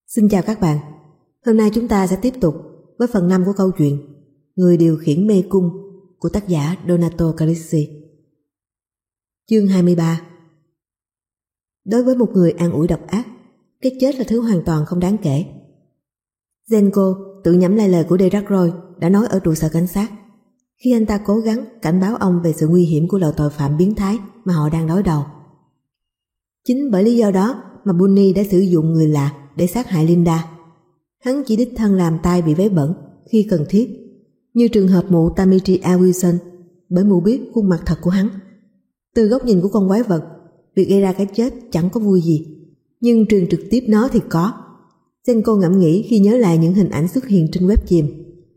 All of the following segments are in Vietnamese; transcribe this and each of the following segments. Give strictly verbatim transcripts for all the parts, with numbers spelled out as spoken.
Xin chào các bạn. Hôm nay chúng ta sẽ tiếp tục với phần năm của câu chuyện Người điều khiển mê cung của tác giả Donato Carrisi. Chương hai mươi ba. Đối với một người an ủi độc ác, cái chết là thứ hoàn toàn không đáng kể. Zenko tự nhẩm lại lời của Delacroix đã nói ở trụ sở cảnh sát khi anh ta cố gắng cảnh báo ông về sự nguy hiểm của loại tội phạm biến thái mà họ đang đối đầu. Chính bởi lý do đó mà Bunny đã sử dụng người lạ để sát hại Linda. Hắn chỉ đích thân làm tay bị vấy bẩn khi cần thiết, như trường hợp mụ Tamitria Wilson, bởi mụ biết khuôn mặt thật của hắn. Từ góc nhìn của con quái vật, việc gây ra cái chết chẳng có vui gì, nhưng truyền trực tiếp nó thì có. Zenko ngẫm nghĩ khi nhớ lại những hình ảnh xuất hiện trên web chìm.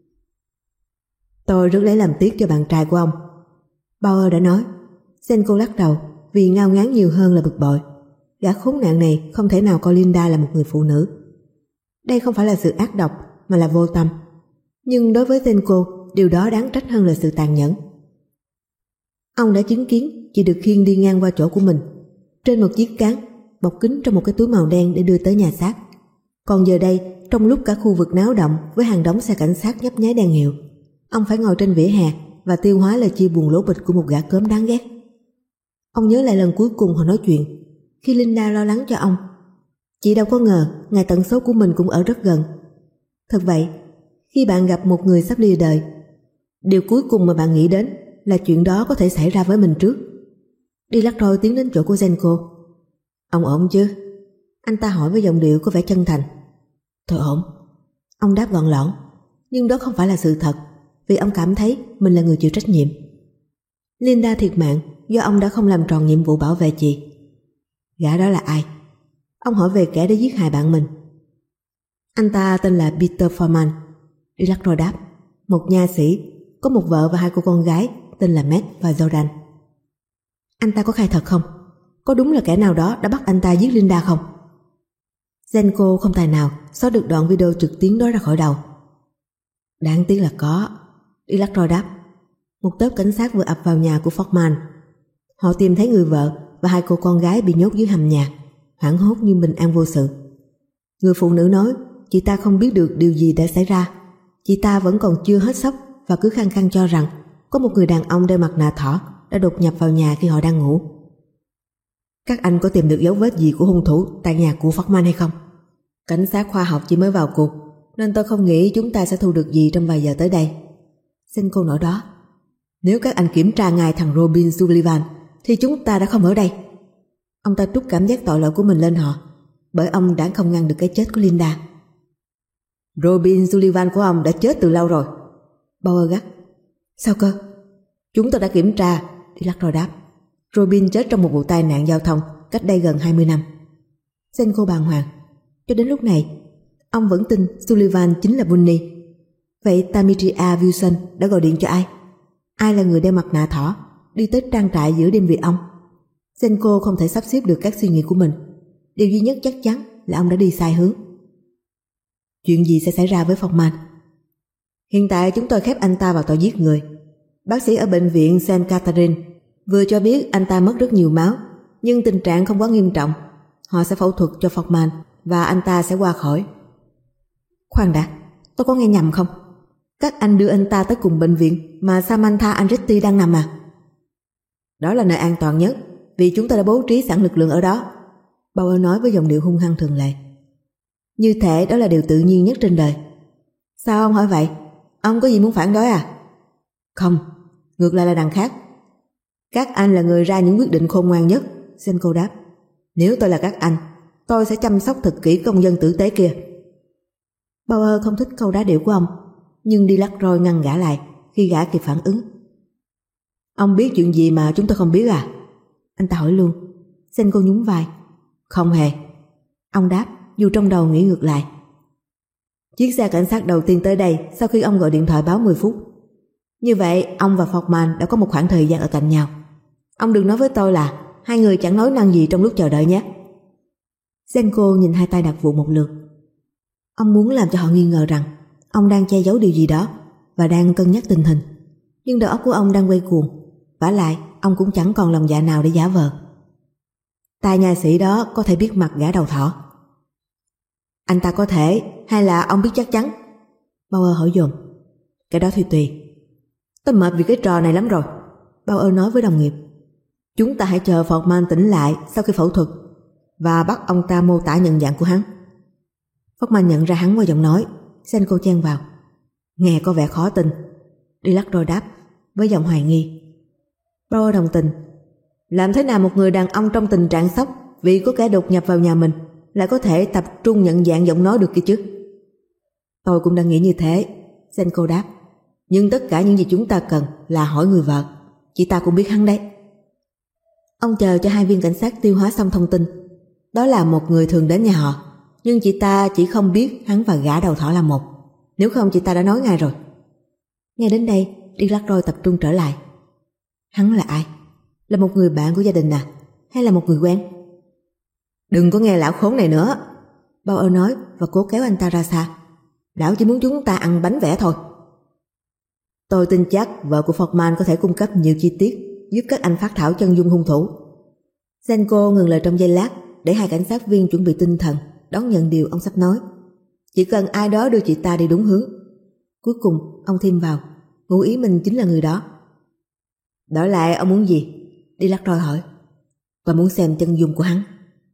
Tôi rất lấy làm tiếc cho bạn trai của ông, Bauer đã nói. Zenko lắc đầu vì ngao ngán nhiều hơn là bực bội. Gã khốn nạn này không thể nào coi Linda là một người phụ nữ. Đây không phải là sự ác độc mà là vô tâm. Nhưng đối với Zenko, điều đó đáng trách hơn là sự tàn nhẫn. Ông đã chứng kiến chị được khiêng đi ngang qua chỗ của mình trên một chiếc cáng bọc kín trong một cái túi màu đen để đưa tới nhà xác. Còn giờ đây, trong lúc cả khu vực náo động với hàng đống xe cảnh sát nhấp nháy đèn hiệu, ông phải ngồi trên vỉa hè và tiêu hóa lời chia buồn lố bịch của một gã cớm đáng ghét. Ông nhớ lại lần cuối cùng họ nói chuyện khi Linda lo lắng cho ông. Chị đâu có ngờ ngày tận số của mình cũng ở rất gần. Thật vậy, khi bạn gặp một người sắp lìa đời, điều cuối cùng mà bạn nghĩ đến là chuyện đó có thể xảy ra với mình trước. Delacroix tiến đến chỗ của Zenko. Ông ổn chứ? Anh ta hỏi với giọng điệu có vẻ chân thành. Tôi ổn, ông đáp gọn lỏn. Nhưng đó không phải là sự thật, vì ông cảm thấy mình là người chịu trách nhiệm. Linda thiệt mạng do ông đã không làm tròn nhiệm vụ bảo vệ chị. Gã đó là ai? Ông hỏi về kẻ đã giết hại bạn mình. Anh ta tên là Peter Foreman, Delacroix đáp. Một nha sĩ, có một vợ và hai cô con gái tên là Meg và Jordan. Anh ta có khai thật không? Có đúng là kẻ nào đó đã bắt anh ta giết Linda không? Zenko không tài nào xóa được đoạn video trực tuyến đó ra khỏi đầu. Đáng tiếc là có, Delacroix đáp. Một tớp cảnh sát vừa ập vào nhà của Foreman. Họ tìm thấy người vợ và hai cô con gái bị nhốt dưới hầm nhà, hoảng hốt nhưng bình an vô sự. Người phụ nữ nói chị ta không biết được điều gì đã xảy ra. Chị ta vẫn còn chưa hết sốc và cứ khăng khăng cho rằng có một người đàn ông đeo mặt nạ thỏ đã đột nhập vào nhà khi họ đang ngủ. Các anh có tìm được dấu vết gì của hung thủ tại nhà của Foreman hay không? Cảnh sát khoa học chỉ mới vào cuộc, nên tôi không nghĩ chúng ta sẽ thu được gì trong vài giờ tới đây. Zenko nói đó. Nếu các anh kiểm tra ngay thằng Robin Sullivan thì chúng ta đã không ở đây. Ông ta trút cảm giác tội lỗi của mình lên họ, bởi ông đã không ngăn được cái chết của Linda. Robin Sullivan của ông đã chết từ lâu rồi, Bauer gắt. Sao cơ? Chúng tôi đã kiểm tra, Delacroix đáp. Robin chết trong một vụ tai nạn giao thông cách đây gần hai mươi năm. Zenko bàng hoàng. Cho đến lúc này, ông vẫn tin Sullivan chính là Bunny. Vậy Tamitria Wilson đã gọi điện cho ai? Ai là người đeo mặt nạ thỏ đi tới trang trại giữa đêm vì ông? Zenko không thể sắp xếp được các suy nghĩ của mình. Điều duy nhất chắc chắn là ông đã đi sai hướng. Chuyện gì sẽ xảy ra với Foreman? Hiện tại chúng tôi khép anh ta vào tội giết người. Bác sĩ ở bệnh viện Saint Catherine vừa cho biết anh ta mất rất nhiều máu, nhưng tình trạng không quá nghiêm trọng. Họ sẽ phẫu thuật cho Foreman và anh ta sẽ qua khỏi. Khoan đã, tôi có nghe nhầm không? Các anh đưa anh ta tới cùng bệnh viện mà Samantha Andretti đang nằm à? Đó là nơi an toàn nhất, vì chúng ta đã bố trí sẵn lực lượng ở đó, Bauer nói với giọng điệu hung hăng thường lệ. Như thể đó là điều tự nhiên nhất trên đời. Sao ông hỏi vậy? Ông có gì muốn phản đối à? Không, ngược lại là đằng khác. Các anh là người ra những quyết định khôn ngoan nhất, Zenko đáp. Nếu tôi là các anh, tôi sẽ chăm sóc thật kỹ công dân tử tế kia. Bauer không thích câu đá điệu của ông, nhưng Delacroix ngăn gã lại khi gã kịp phản ứng. Ông biết chuyện gì mà chúng tôi không biết à? Anh ta hỏi luôn. Zenko nhún vai. Không hề, ông đáp, dù trong đầu nghĩ ngược lại. Chiếc xe cảnh sát đầu tiên tới đây sau khi ông gọi điện thoại báo mười phút. Như vậy ông và Foreman đã có một khoảng thời gian ở cạnh nhau. Ông đừng nói với tôi là hai người chẳng nói năng gì trong lúc chờ đợi nhé. Zenko nhìn hai tay đặt vụ một lượt. Ông muốn làm cho họ nghi ngờ rằng ông đang che giấu điều gì đó và đang cân nhắc tình hình. Nhưng đầu óc của ông đang quay cuồng. Vả lại ông cũng chẳng còn lòng dạ nào để giả vờ. Tài nha sĩ đó có thể biết mặt gã đầu thỏ. Anh ta có thể, hay là ông biết chắc chắn? Bauer hỏi dồn. Cái đó thì tùy. Tôi mệt vì cái trò này lắm rồi, Bauer nói với đồng nghiệp. Chúng ta hãy chờ Forman tỉnh lại sau khi phẫu thuật và bắt ông ta mô tả nhận dạng của hắn. Forman nhận ra hắn qua giọng nói. Senko chen vào. Nghe có vẻ khó tin. Delacroix đáp với giọng hoài nghi. Bauer đồng tình. Làm thế nào một người đàn ông trong tình trạng sốc vì có kẻ đột nhập vào nhà mình lại có thể tập trung nhận dạng giọng nói được kia chứ? Tôi cũng đang nghĩ như thế, Senko đáp. Nhưng tất cả những gì chúng ta cần là hỏi người vợ. Chị ta cũng biết hắn đấy. Ông chờ cho hai viên cảnh sát tiêu hóa xong thông tin. Đó là một người thường đến nhà họ, nhưng chị ta chỉ không biết hắn và gã đầu thỏ là một. Nếu không chị ta đã nói ngay rồi. Nghe đến đây, Delacroix tập trung trở lại. Hắn là ai? Là một người bạn của gia đình à? Hay là một người quen? Đừng có nghe lão khốn này nữa, Bauer nói và cố kéo anh ta ra xa. Lão chỉ muốn chúng ta ăn bánh vẽ thôi. Tôi tin chắc vợ của Forman có thể cung cấp nhiều chi tiết giúp các anh phát thảo chân dung hung thủ. Senko ngừng lời trong giây lát để hai cảnh sát viên chuẩn bị tinh thần đón nhận điều ông sắp nói. Chỉ cần ai đó đưa chị ta đi đúng hướng. Cuối cùng ông thêm vào, ngụ ý mình chính là người đó. Đổi lại ông muốn gì? Delacroix hỏi. Tôi muốn xem chân dung của hắn.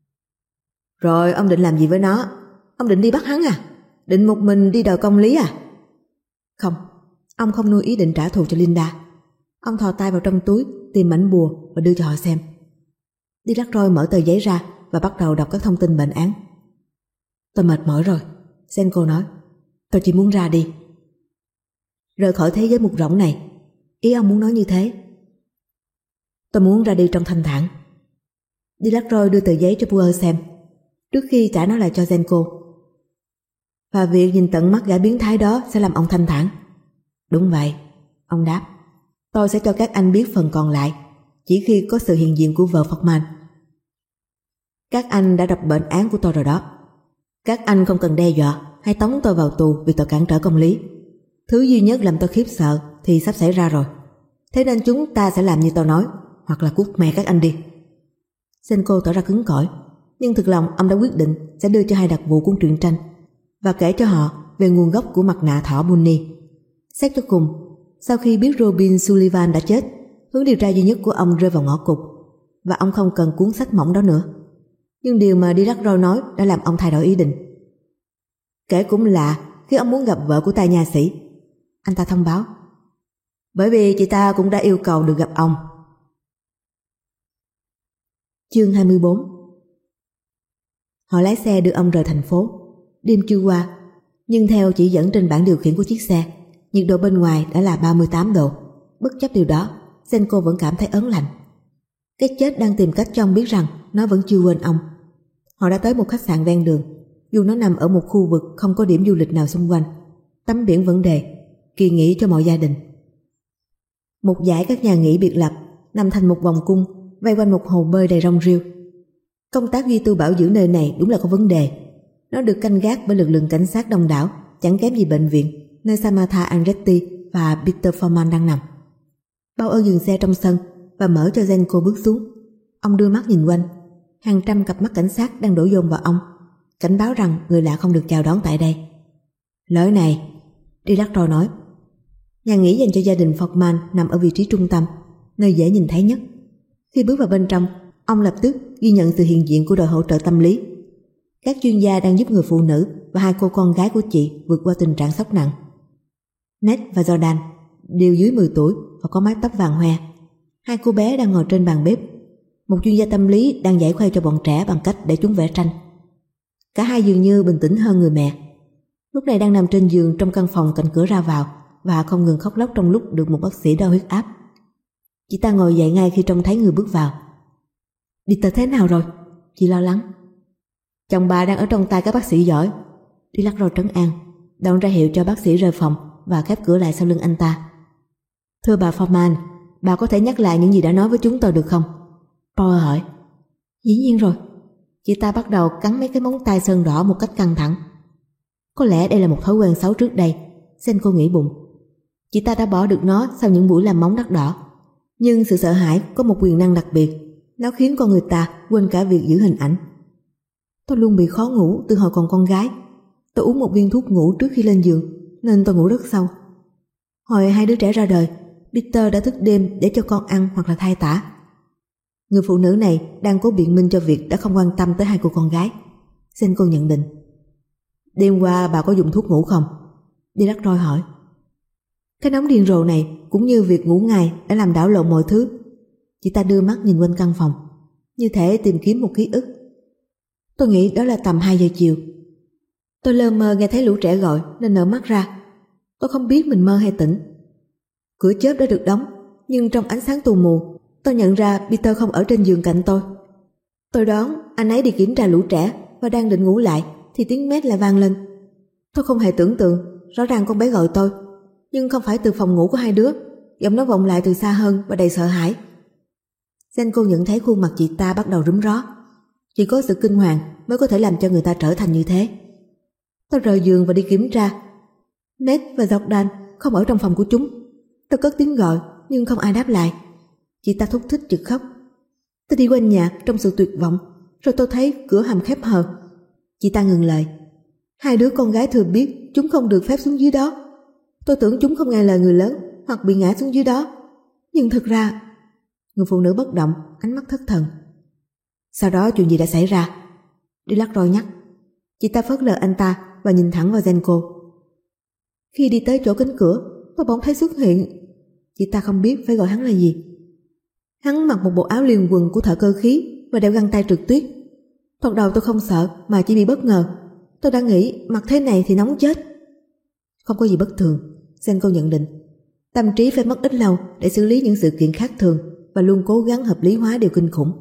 Rồi ông định làm gì với nó? Ông định đi bắt hắn à? Định một mình đi đòi công lý à? Không, ông không nuôi ý định trả thù cho Linda. Ông thò tay vào trong túi tìm mảnh bùa và đưa cho họ xem. Delacroix mở tờ giấy ra và bắt đầu đọc các thông tin bệnh án. Tôi mệt mỏi rồi, Senko nói. Tôi chỉ muốn ra đi. Rời khỏi thế giới mục rỗng này. Ý ông muốn nói như thế. Tôi muốn ra đi trong thanh thản. Delacroix đưa tờ giấy cho Bauer xem trước khi trả nó lại cho Senko. Và việc nhìn tận mắt gã biến thái đó sẽ làm ông thanh thản. Đúng vậy, ông đáp. Tôi sẽ cho các anh biết phần còn lại chỉ khi có sự hiện diện của vợ Forman. Các anh đã đọc bệnh án của tôi rồi đó. Các anh không cần đe dọa hay tống tôi vào tù vì tội cản trở công lý. Thứ duy nhất làm tôi khiếp sợ thì sắp xảy ra rồi. Thế nên chúng ta sẽ làm như tôi nói, hoặc là cút mẹ các anh đi. Senko tỏ ra cứng cỏi, nhưng thực lòng ông đã quyết định sẽ đưa cho hai đặc vụ cuốn truyện tranh và kể cho họ về nguồn gốc của mặt nạ thỏ Bunny. Xét cho cùng, sau khi biết Robin Sullivan đã chết, hướng điều tra duy nhất của ông rơi vào ngõ cụt và ông không cần cuốn sách mỏng đó nữa. Nhưng điều mà Delacroix nói đã làm ông thay đổi ý định. Kể cũng lạ khi ông muốn gặp vợ của tài nha sĩ, anh ta thông báo. Bởi vì chị ta cũng đã yêu cầu được gặp ông. Chương hai mươi bốn. Họ lái xe đưa ông rời thành phố. Đêm chưa qua, nhưng theo chỉ dẫn trên bảng điều khiển của chiếc xe, nhiệt độ bên ngoài đã là ba mươi tám độ. Bất chấp điều đó, Senko vẫn cảm thấy ớn lạnh. Cái chết đang tìm cách cho ông biết rằng nó vẫn chưa quên ông. Họ đã tới một khách sạn ven đường, dù nó nằm ở một khu vực không có điểm du lịch nào xung quanh. Tấm biển vấn đề, kỳ nghỉ cho mọi gia đình. Một dãy các nhà nghỉ biệt lập nằm thành một vòng cung vây quanh một hồ bơi đầy rong rêu. Công tác duy tu bảo dưỡng nơi này đúng là có vấn đề. Nó được canh gác bởi lực lượng cảnh sát đông đảo, chẳng kém gì bệnh viện nơi Samantha Andretti và Peter Forman đang nằm. Bauer dừng xe trong sân và mở cho Senko bước xuống. Ông đưa mắt nhìn quanh. Hàng trăm cặp mắt cảnh sát đang đổ dồn vào ông, cảnh báo rằng người lạ không được chào đón tại đây. Lối này, Delacroix nói. Nhà nghỉ dành cho gia đình Forman nằm ở vị trí trung tâm, nơi dễ nhìn thấy nhất. Khi bước vào bên trong, ông lập tức ghi nhận sự hiện diện của đội hỗ trợ tâm lý. Các chuyên gia đang giúp người phụ nữ và hai cô con gái của chị vượt qua tình trạng sốc nặng. Ned và Jordan đều dưới mười tuổi và có mái tóc vàng hoe. Hai cô bé đang ngồi trên bàn bếp. Một chuyên gia tâm lý đang giải khuây cho bọn trẻ bằng cách để chúng vẽ tranh. Cả hai dường như bình tĩnh hơn người mẹ. Lúc này đang nằm trên giường trong căn phòng cạnh cửa ra vào và không ngừng khóc lóc trong lúc được một bác sĩ đo huyết áp. Chị ta ngồi dậy ngay khi trông thấy người bước vào. Peter thế nào rồi? Chị lo lắng. Chồng bà đang ở trong tay các bác sĩ giỏi, Delacroix trấn an, đoạn ra hiệu cho bác sĩ rời phòng và khép cửa lại sau lưng anh ta. Thưa bà Forman, bà có thể nhắc lại những gì đã nói với chúng tôi được không? Bauer hỏi. Dĩ nhiên rồi. Chị ta bắt đầu cắn mấy cái móng tay sơn đỏ một cách căng thẳng. Có lẽ đây là một thói quen xấu trước đây, Senko nghĩ bụng. Chị ta đã bỏ được nó sau những buổi làm móng đắt đỏ. Nhưng sự sợ hãi có một quyền năng đặc biệt. Nó khiến con người ta quên cả việc giữ hình ảnh. Tôi luôn bị khó ngủ từ hồi còn con gái, Tôi uống một viên thuốc ngủ trước khi lên giường nên tôi ngủ rất sâu. Hồi hai đứa trẻ ra đời, Peter đã thức đêm để cho con ăn hoặc là thai tả. Người phụ nữ này đang cố biện minh cho việc đã không quan tâm tới hai cô con gái. Zenko nhận định. Đêm qua bà có dùng thuốc ngủ không? Delacroix hỏi. Cái nóng điên rồ này cũng như việc ngủ ngày đã làm đảo lộn mọi thứ. Chị ta đưa mắt nhìn quanh căn phòng, như thể tìm kiếm một ký ức. Tôi nghĩ đó là tầm hai giờ chiều. Tôi lơ mơ nghe thấy lũ trẻ gọi nên nở mắt ra. Tôi không biết mình mơ hay tỉnh. Cửa chớp đã được đóng, nhưng trong ánh sáng tù mù, tôi nhận ra Peter không ở trên giường cạnh tôi. Tôi đoán anh ấy đi kiểm tra lũ trẻ và đang định ngủ lại thì tiếng mét lại vang lên. Tôi không hề tưởng tượng, rõ ràng con bé gọi tôi, nhưng không phải từ phòng ngủ của hai đứa. Giọng nó vọng lại từ xa hơn và đầy sợ hãi. Zenko nhận thấy khuôn mặt chị ta bắt đầu rúm ró. Chỉ có sự kinh hoàng mới có thể làm cho người ta trở thành như thế. Tôi rời giường và đi kiểm tra. Ned và Jordan không ở trong phòng của chúng. Tôi cất tiếng gọi nhưng không ai đáp lại. Chị ta thúc thích chực khóc. Tôi đi quanh nhà trong sự tuyệt vọng, rồi tôi thấy cửa hầm khép hờ. Chị ta ngừng lời. Hai đứa con gái thừa biết chúng không được phép xuống dưới đó. Tôi tưởng chúng không nghe lời người lớn hoặc bị ngã xuống dưới đó. Nhưng thực ra... Người phụ nữ bất động, ánh mắt thất thần. Sau đó chuyện gì đã xảy ra? Delacroix nhắc. Chị ta phớt lờ anh ta và nhìn thẳng vào Zenko. Khi đi tới chỗ cánh cửa, tôi bỗng thấy xuất hiện. Chị ta không biết phải gọi hắn là gì. Hắn mặc một bộ áo liền quần của thợ cơ khí và đeo găng tay trượt tuyết. Thoạt đầu tôi không sợ mà chỉ bị bất ngờ. Tôi đang nghĩ mặc thế này thì nóng chết. Không có gì bất thường, Zenko nhận định. Tâm trí phải mất ít lâu để xử lý những sự kiện khác thường và luôn cố gắng hợp lý hóa điều kinh khủng.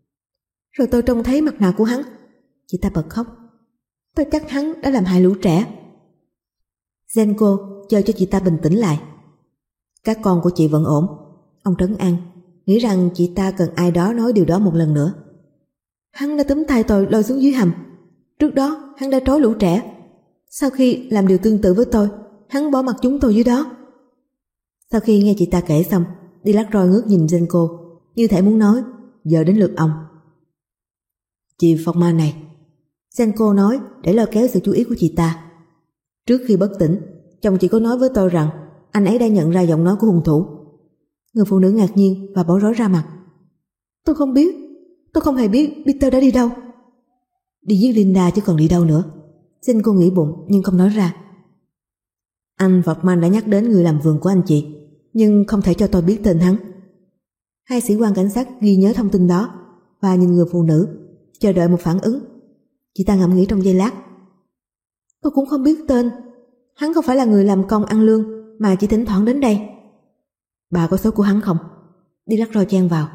Rồi tôi trông thấy mặt nạ của hắn. Chị ta bật khóc. Tôi chắc hắn đã làm hại lũ trẻ. Zenko chờ cho chị ta bình tĩnh lại. Các con của chị vẫn ổn. Ông trấn an, nghĩ rằng chị ta cần ai đó nói điều đó một lần nữa. Hắn đã túm tay tôi lôi xuống dưới hầm. Trước đó hắn đã trói lũ trẻ. Sau khi làm điều tương tự với tôi, hắn bỏ mặc chúng tôi dưới đó. Sau khi nghe chị ta kể xong, Delacroix ngước nhìn Zenko, như thể muốn nói, giờ đến lượt ông. Chị Forman này, Zenko nói để lôi kéo sự chú ý của chị ta. Trước khi bất tỉnh, chồng chị có nói với tôi rằng anh ấy đã nhận ra giọng nói của hung thủ. Người phụ nữ ngạc nhiên và bối rối ra mặt. Tôi không biết, tôi không hề biết Peter đã đi đâu. Đi giết Linda chứ còn đi đâu nữa. Zenko nghĩ bụng nhưng không nói ra. Anh Forman đã nhắc đến người làm vườn của anh chị, nhưng không thể cho tôi biết tên hắn. Hai sĩ quan cảnh sát ghi nhớ thông tin đó và nhìn người phụ nữ, chờ đợi một phản ứng. Chị ta ngẫm nghĩ trong giây lát. Tôi cũng không biết tên. Hắn không phải là người làm công ăn lương mà chỉ thỉnh thoảng đến đây. Bà có số của hắn không? Delacroix chen vào.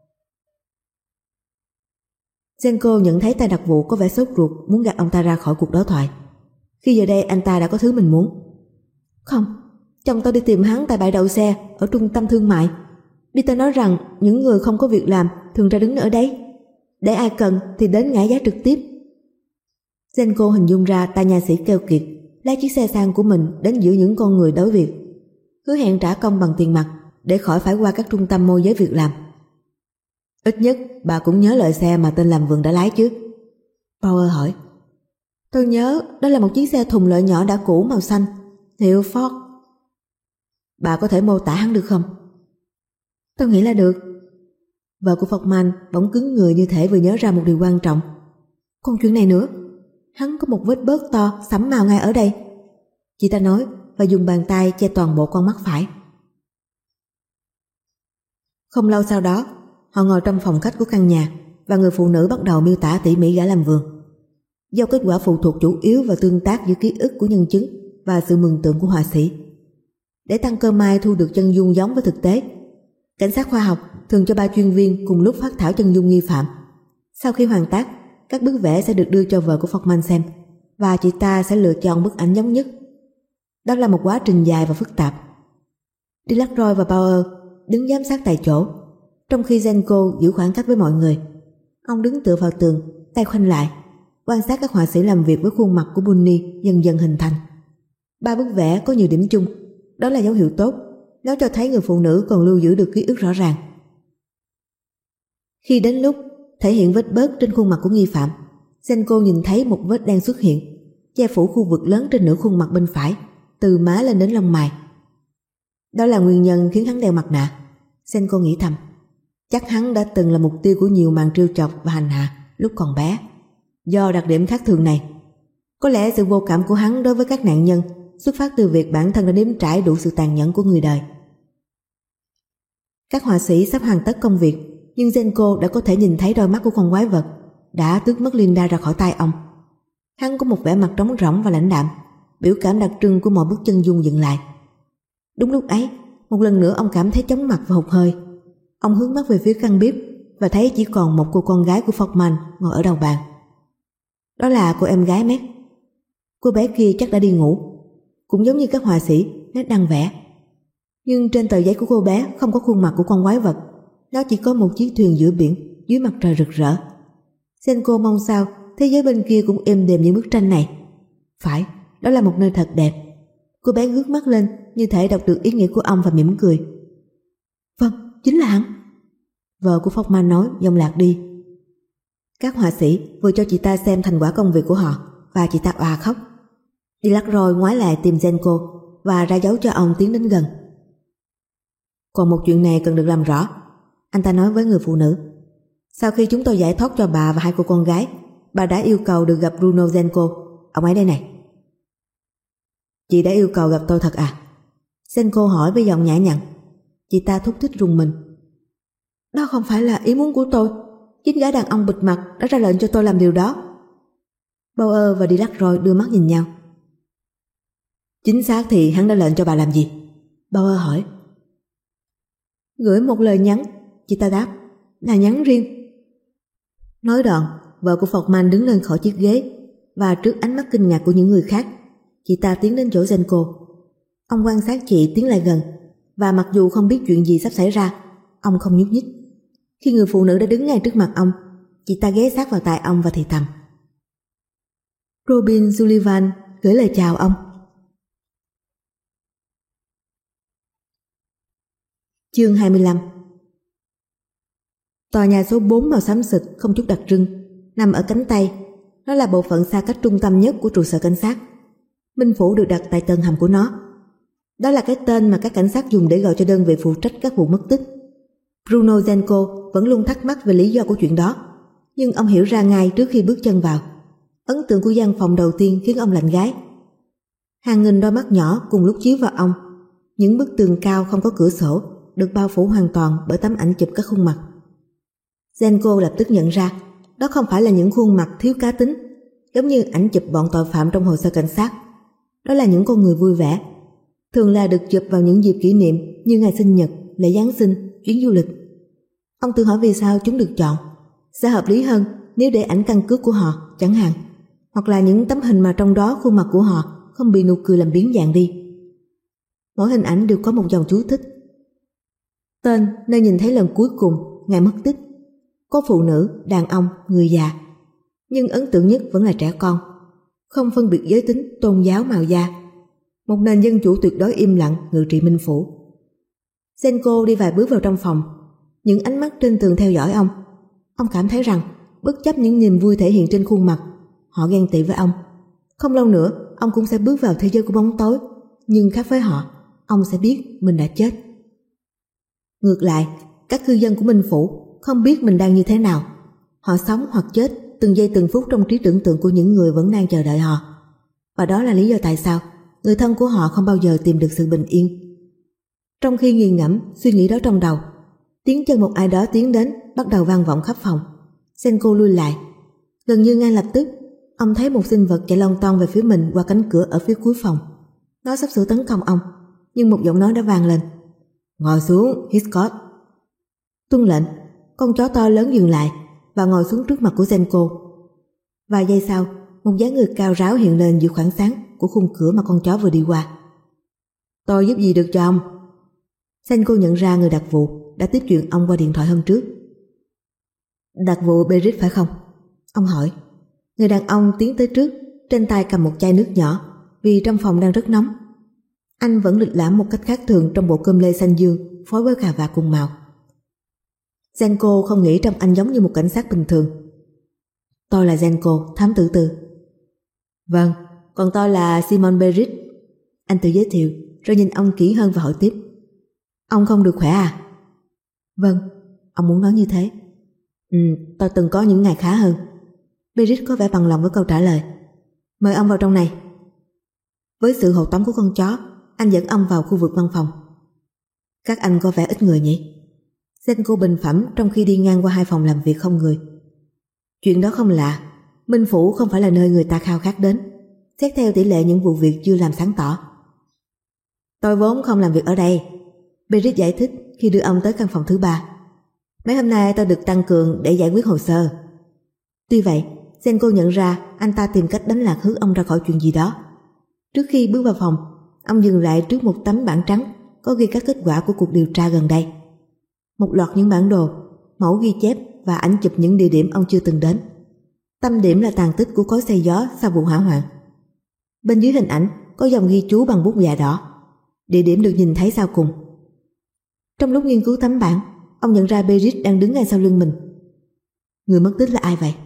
Zenko nhận thấy tay đặc vụ có vẻ sốt ruột muốn gạt ông ta ra khỏi cuộc đối thoại. Khi giờ đây anh ta đã có thứ mình muốn. Không, chồng tôi đi tìm hắn tại bãi đậu xe ở trung tâm thương mại. Peter nói rằng những người không có việc làm thường ra đứng ở đấy, để ai cần thì đến ngã giá trực tiếp. Zenko hình dung ra tay nha sĩ keo kiệt lái chiếc xe sang của mình đến giữa những con người đối việc, hứa hẹn trả công bằng tiền mặt để khỏi phải qua các trung tâm môi giới việc làm. Ít nhất bà cũng nhớ loại xe mà tên làm vườn đã lái chứ? Power hỏi. Tôi nhớ đó là một chiếc xe thùng loại nhỏ đã cũ màu xanh, hiệu Ford. Bà có thể mô tả hắn được không? Tôi nghĩ là được. Vợ của Forman bỗng cứng người như thể vừa nhớ ra một điều quan trọng. Còn chuyện này nữa, hắn có một vết bớt to sẫm màu ngay ở đây, chị ta nói và dùng bàn tay che toàn bộ con mắt phải. Không lâu sau đó, họ ngồi trong phòng khách của căn nhà và người phụ nữ bắt đầu miêu tả tỉ mỉ gã làm vườn. Do kết quả phụ thuộc chủ yếu vào tương tác giữa ký ức của nhân chứng và sự mường tượng của họa sĩ. Để tăng cơ may thu được chân dung giống với thực tế, cảnh sát khoa học thường cho ba chuyên viên cùng lúc phát thảo chân dung nghi phạm. Sau khi hoàn tất, các bức vẽ sẽ được đưa cho vợ của Forman xem và chị ta sẽ lựa chọn bức ảnh giống nhất. Đó là một quá trình dài và phức tạp. Delacroix và Power đứng giám sát tại chỗ, trong khi Zenko giữ khoảng cách với mọi người. Ông đứng tựa vào tường, tay khoanh lại, quan sát các họa sĩ làm việc với khuôn mặt của Bunny dần dần hình thành. Ba bức vẽ có nhiều điểm chung, đó là dấu hiệu tốt, nó cho thấy người phụ nữ còn lưu giữ được ký ức rõ ràng. Khi đến lúc thể hiện vết bớt trên khuôn mặt của nghi phạm, Zenko nhìn thấy một vết đen xuất hiện. che phủ khu vực lớn trên nửa khuôn mặt bên phải, từ má lên đến lông mày. Đó là nguyên nhân khiến hắn đeo mặt nạ. Senko nghĩ thầm, chắc hắn đã từng là mục tiêu của nhiều màn trêu chọc và hành hạ lúc còn bé. Do đặc điểm khác thường này, có lẽ sự vô cảm của hắn đối với các nạn nhân xuất phát từ việc bản thân đã nếm trải đủ sự tàn nhẫn của người đời. Các họa sĩ sắp hoàn tất công việc, nhưng Zenko đã có thể nhìn thấy đôi mắt của con quái vật đã tước mất Linda ra khỏi tay ông. Hắn có một vẻ mặt trống rỗng và lãnh đạm, biểu cảm đặc trưng của mọi bước chân dung dừng lại. Đúng lúc ấy, một lần nữa ông cảm thấy chóng mặt và hụt hơi. Ông hướng mắt về phía căn bếp và thấy chỉ còn một cô con gái của Forman ngồi ở đầu bàn. Đó là cô em gái Meg. Cô bé kia chắc đã đi ngủ. Cũng giống như các họa sĩ, nét đang vẽ. Nhưng trên tờ giấy của cô bé không có khuôn mặt của con quái vật. Nó chỉ có một chiếc thuyền giữa biển dưới mặt trời rực rỡ. Senko mong sao thế giới bên kia cũng êm đềm như bức tranh này. Phải, đó là một nơi thật đẹp. Cô bé ngước mắt lên như thể đọc được ý nghĩa của ông và mỉm cười. Vâng, chính là hắn. Vợ của Forman nói, giọng lạc đi. Các họa sĩ vừa cho chị ta xem thành quả công việc của họ và chị ta òa khóc. Đi lắc rồi ngoái lại tìm Zenko và ra dấu cho ông tiến đến gần. Còn một chuyện này cần được làm rõ, anh ta nói với người phụ nữ. Sau khi chúng tôi giải thoát cho bà và hai cô con gái, bà đã yêu cầu được gặp Bruno Zenko. Ông ấy đây này. Chị đã yêu cầu gặp tôi thật à? Zenko hỏi với giọng nhã nhặn. Chị ta thúc thích rùng mình. Đó không phải là ý muốn của tôi. Chính gã đàn ông bịt mặt đã ra lệnh cho tôi làm điều đó. Bauer và Đi rồi đưa mắt nhìn nhau. Chính xác thì hắn đã lệnh cho bà làm gì? Bauer hỏi. Gửi một lời nhắn. Chị ta đáp. Là nhắn riêng. Nói đoạn, vợ của Forman đứng lên khỏi chiếc ghế và trước ánh mắt kinh ngạc của những người khác, chị ta tiến đến chỗ Zenko. Ông quan sát chị tiến lại gần và mặc dù không biết chuyện gì sắp xảy ra, ông không nhúc nhích. Khi người phụ nữ đã đứng ngay trước mặt ông, chị ta ghé sát vào tai ông và thì thầm. Robin Sullivan gửi lời chào ông. Chương hai mươi lăm. Tòa nhà số bốn màu xám xịt không chút đặc trưng, nằm ở cánh Tây. Nó là bộ phận xa cách trung tâm nhất của trụ sở cảnh sát. Minh phủ được đặt tại tầng hầm của nó. Đó là cái tên mà các cảnh sát dùng để gọi cho đơn vị phụ trách các vụ mất tích. Bruno Zenko vẫn luôn thắc mắc về lý do của chuyện đó, nhưng ông hiểu ra ngay trước khi bước chân vào. Ấn tượng của gian phòng đầu tiên khiến ông lạnh gáy. Hàng nghìn đôi mắt nhỏ cùng lúc chiếu vào ông. Những bức tường cao không có cửa sổ được bao phủ hoàn toàn bởi tấm ảnh chụp các khuôn mặt. Zenko lập tức nhận ra đó không phải là những khuôn mặt thiếu cá tính, giống như ảnh chụp bọn tội phạm trong hồ sơ cảnh sát. Đó là những con người vui vẻ, thường là được chụp vào những dịp kỷ niệm như ngày sinh nhật, lễ Giáng sinh, chuyến du lịch. Ông tự hỏi vì sao chúng được chọn. Sẽ hợp lý hơn nếu để ảnh căn cước của họ chẳng hạn, hoặc là những tấm hình mà trong đó khuôn mặt của họ không bị nụ cười làm biến dạng đi. Mỗi hình ảnh đều có một dòng chú thích. Tên nơi nhìn thấy lần cuối cùng, ngày mất tích. Có phụ nữ, đàn ông, người già. Nhưng ấn tượng nhất vẫn là trẻ con, không phân biệt giới tính, tôn giáo, màu da. Một nền dân chủ tuyệt đối im lặng ngự trị Minh phủ. Zenko đi vài bước vào trong phòng. Những ánh mắt trên tường theo dõi ông. Ông cảm thấy rằng bất chấp những niềm vui thể hiện trên khuôn mặt, họ ghen tị với ông. Không lâu nữa ông cũng sẽ bước vào thế giới của bóng tối, nhưng khác với họ, ông sẽ biết mình đã chết. Ngược lại, các cư dân của Minh phủ không biết mình đang như thế nào. Họ sống hoặc chết từng giây từng phút trong trí tưởng tượng của những người vẫn đang chờ đợi họ. Và đó là lý do tại sao người thân của họ không bao giờ tìm được sự bình yên. Trong khi nghiền ngẫm suy nghĩ đó trong đầu, tiếng chân một ai đó tiến đến bắt đầu vang vọng khắp phòng. Zenko lui lại. Gần như ngay lập tức, ông thấy một sinh vật chạy lon ton về phía mình qua cánh cửa ở phía cuối phòng. Nó sắp sửa tấn công ông, nhưng một giọng nói đã vang lên. Ngồi xuống, Hitchcock. Tuân lệnh, con chó to lớn dừng lại và ngồi xuống trước mặt của Zenko. Vài giây sau, một dáng người cao ráo hiện lên giữa khoảng sáng của khung cửa mà con chó vừa đi qua. Tôi giúp gì được cho ông? Zenko nhận ra người đặc vụ đã tiếp chuyện ông qua điện thoại hôm trước. Đặc vụ Berit phải không? Ông hỏi. Người đàn ông tiến tới trước, trên tay cầm một chai nước nhỏ, vì trong phòng đang rất nóng. Anh vẫn lịch lãm một cách khác thường trong bộ cơm lê xanh dương phối với cà vạt cùng màu. Zenko không nghĩ trông anh giống như một cảnh sát bình thường. Tôi là Zenko, thám tử tư. Vâng, còn tôi là Simon Berit. Anh tự giới thiệu rồi nhìn ông kỹ hơn và hỏi tiếp. Ông không được khỏe à? Vâng, ông muốn nói như thế. Ừ, tôi từng có những ngày khá hơn. Berit có vẻ bằng lòng với câu trả lời. Mời ông vào trong này. Với sự hộ tống của con chó, anh dẫn ông vào khu vực văn phòng. Các anh có vẻ ít người nhỉ? Zenko bình phẩm trong khi đi ngang qua hai phòng làm việc không người. Chuyện đó không lạ, Minh Phủ không phải là nơi người ta khao khát đến, xét theo tỷ lệ những vụ việc chưa làm sáng tỏ. Tôi vốn không làm việc ở đây, Berit giải thích khi đưa ông tới căn phòng thứ ba. Mấy hôm nay tôi được tăng cường để giải quyết hồ sơ. Tuy vậy, Zenko nhận ra anh ta tìm cách đánh lạc hướng ông ra khỏi chuyện gì đó. Trước khi bước vào phòng, ông dừng lại trước một tấm bảng trắng có ghi các kết quả của cuộc điều tra gần đây. Một loạt những bản đồ, mẫu ghi chép và ảnh chụp những địa điểm ông chưa từng đến. Tâm điểm là tàn tích của cối xay gió sau vụ hỏa hoạn. Bên dưới hình ảnh có dòng ghi chú bằng bút dạ đỏ. Địa điểm được nhìn thấy sau cùng. Trong lúc nghiên cứu tấm bảng, ông nhận ra Berit đang đứng ngay sau lưng mình. Người mất tích là ai vậy?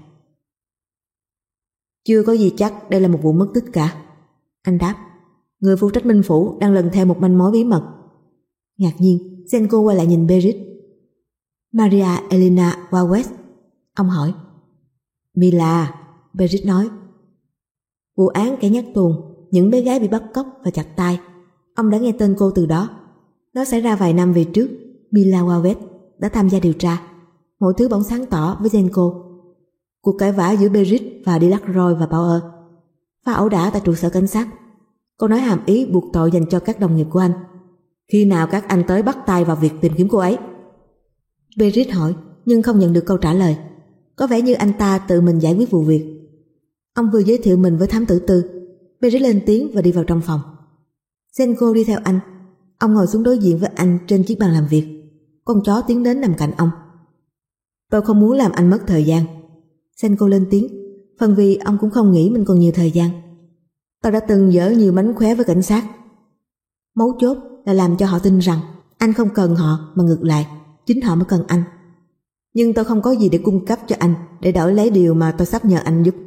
Chưa có gì chắc đây là một vụ mất tích cả, anh đáp. Người phụ trách Minh Phủ đang lần theo một manh mối bí mật. Ngạc nhiên, Zenko quay lại nhìn Berit. Maria Elena Wawes, ông hỏi. Mila, Berit nói. Vụ án kẻ nhắc tuồng, những bé gái bị bắt cóc và chặt tay. Ông đã nghe tên cô từ đó. Nó xảy ra vài năm về trước. Mila Wawes đã tham gia điều tra. Mọi thứ bỗng sáng tỏ với Zenko. Cuộc cãi vã giữa Berit và Delacroix và Bauer. Pha ẩu đả tại trụ sở cảnh sát. Câu nói hàm ý buộc tội dành cho các đồng nghiệp của anh. Khi nào các anh tới bắt tay vào việc tìm kiếm cô ấy? Berit hỏi nhưng không nhận được câu trả lời. Có vẻ như anh ta tự mình giải quyết vụ việc. Ông vừa giới thiệu mình với thám tử Tư. Berit lên tiếng và đi vào trong phòng. Zenko đi theo anh. Ông ngồi xuống đối diện với anh trên chiếc bàn làm việc. Con chó tiến đến nằm cạnh ông. Tôi không muốn làm anh mất thời gian, Zenko lên tiếng, phần vì ông cũng không nghĩ mình còn nhiều thời gian. Tôi đã từng dở nhiều mánh khóe với cảnh sát. Mấu chốt là làm cho họ tin rằng anh không cần họ mà ngược lại, chính họ mới cần anh. Nhưng tôi không có gì để cung cấp cho anh để đổi lấy điều mà tôi sắp nhờ anh giúp.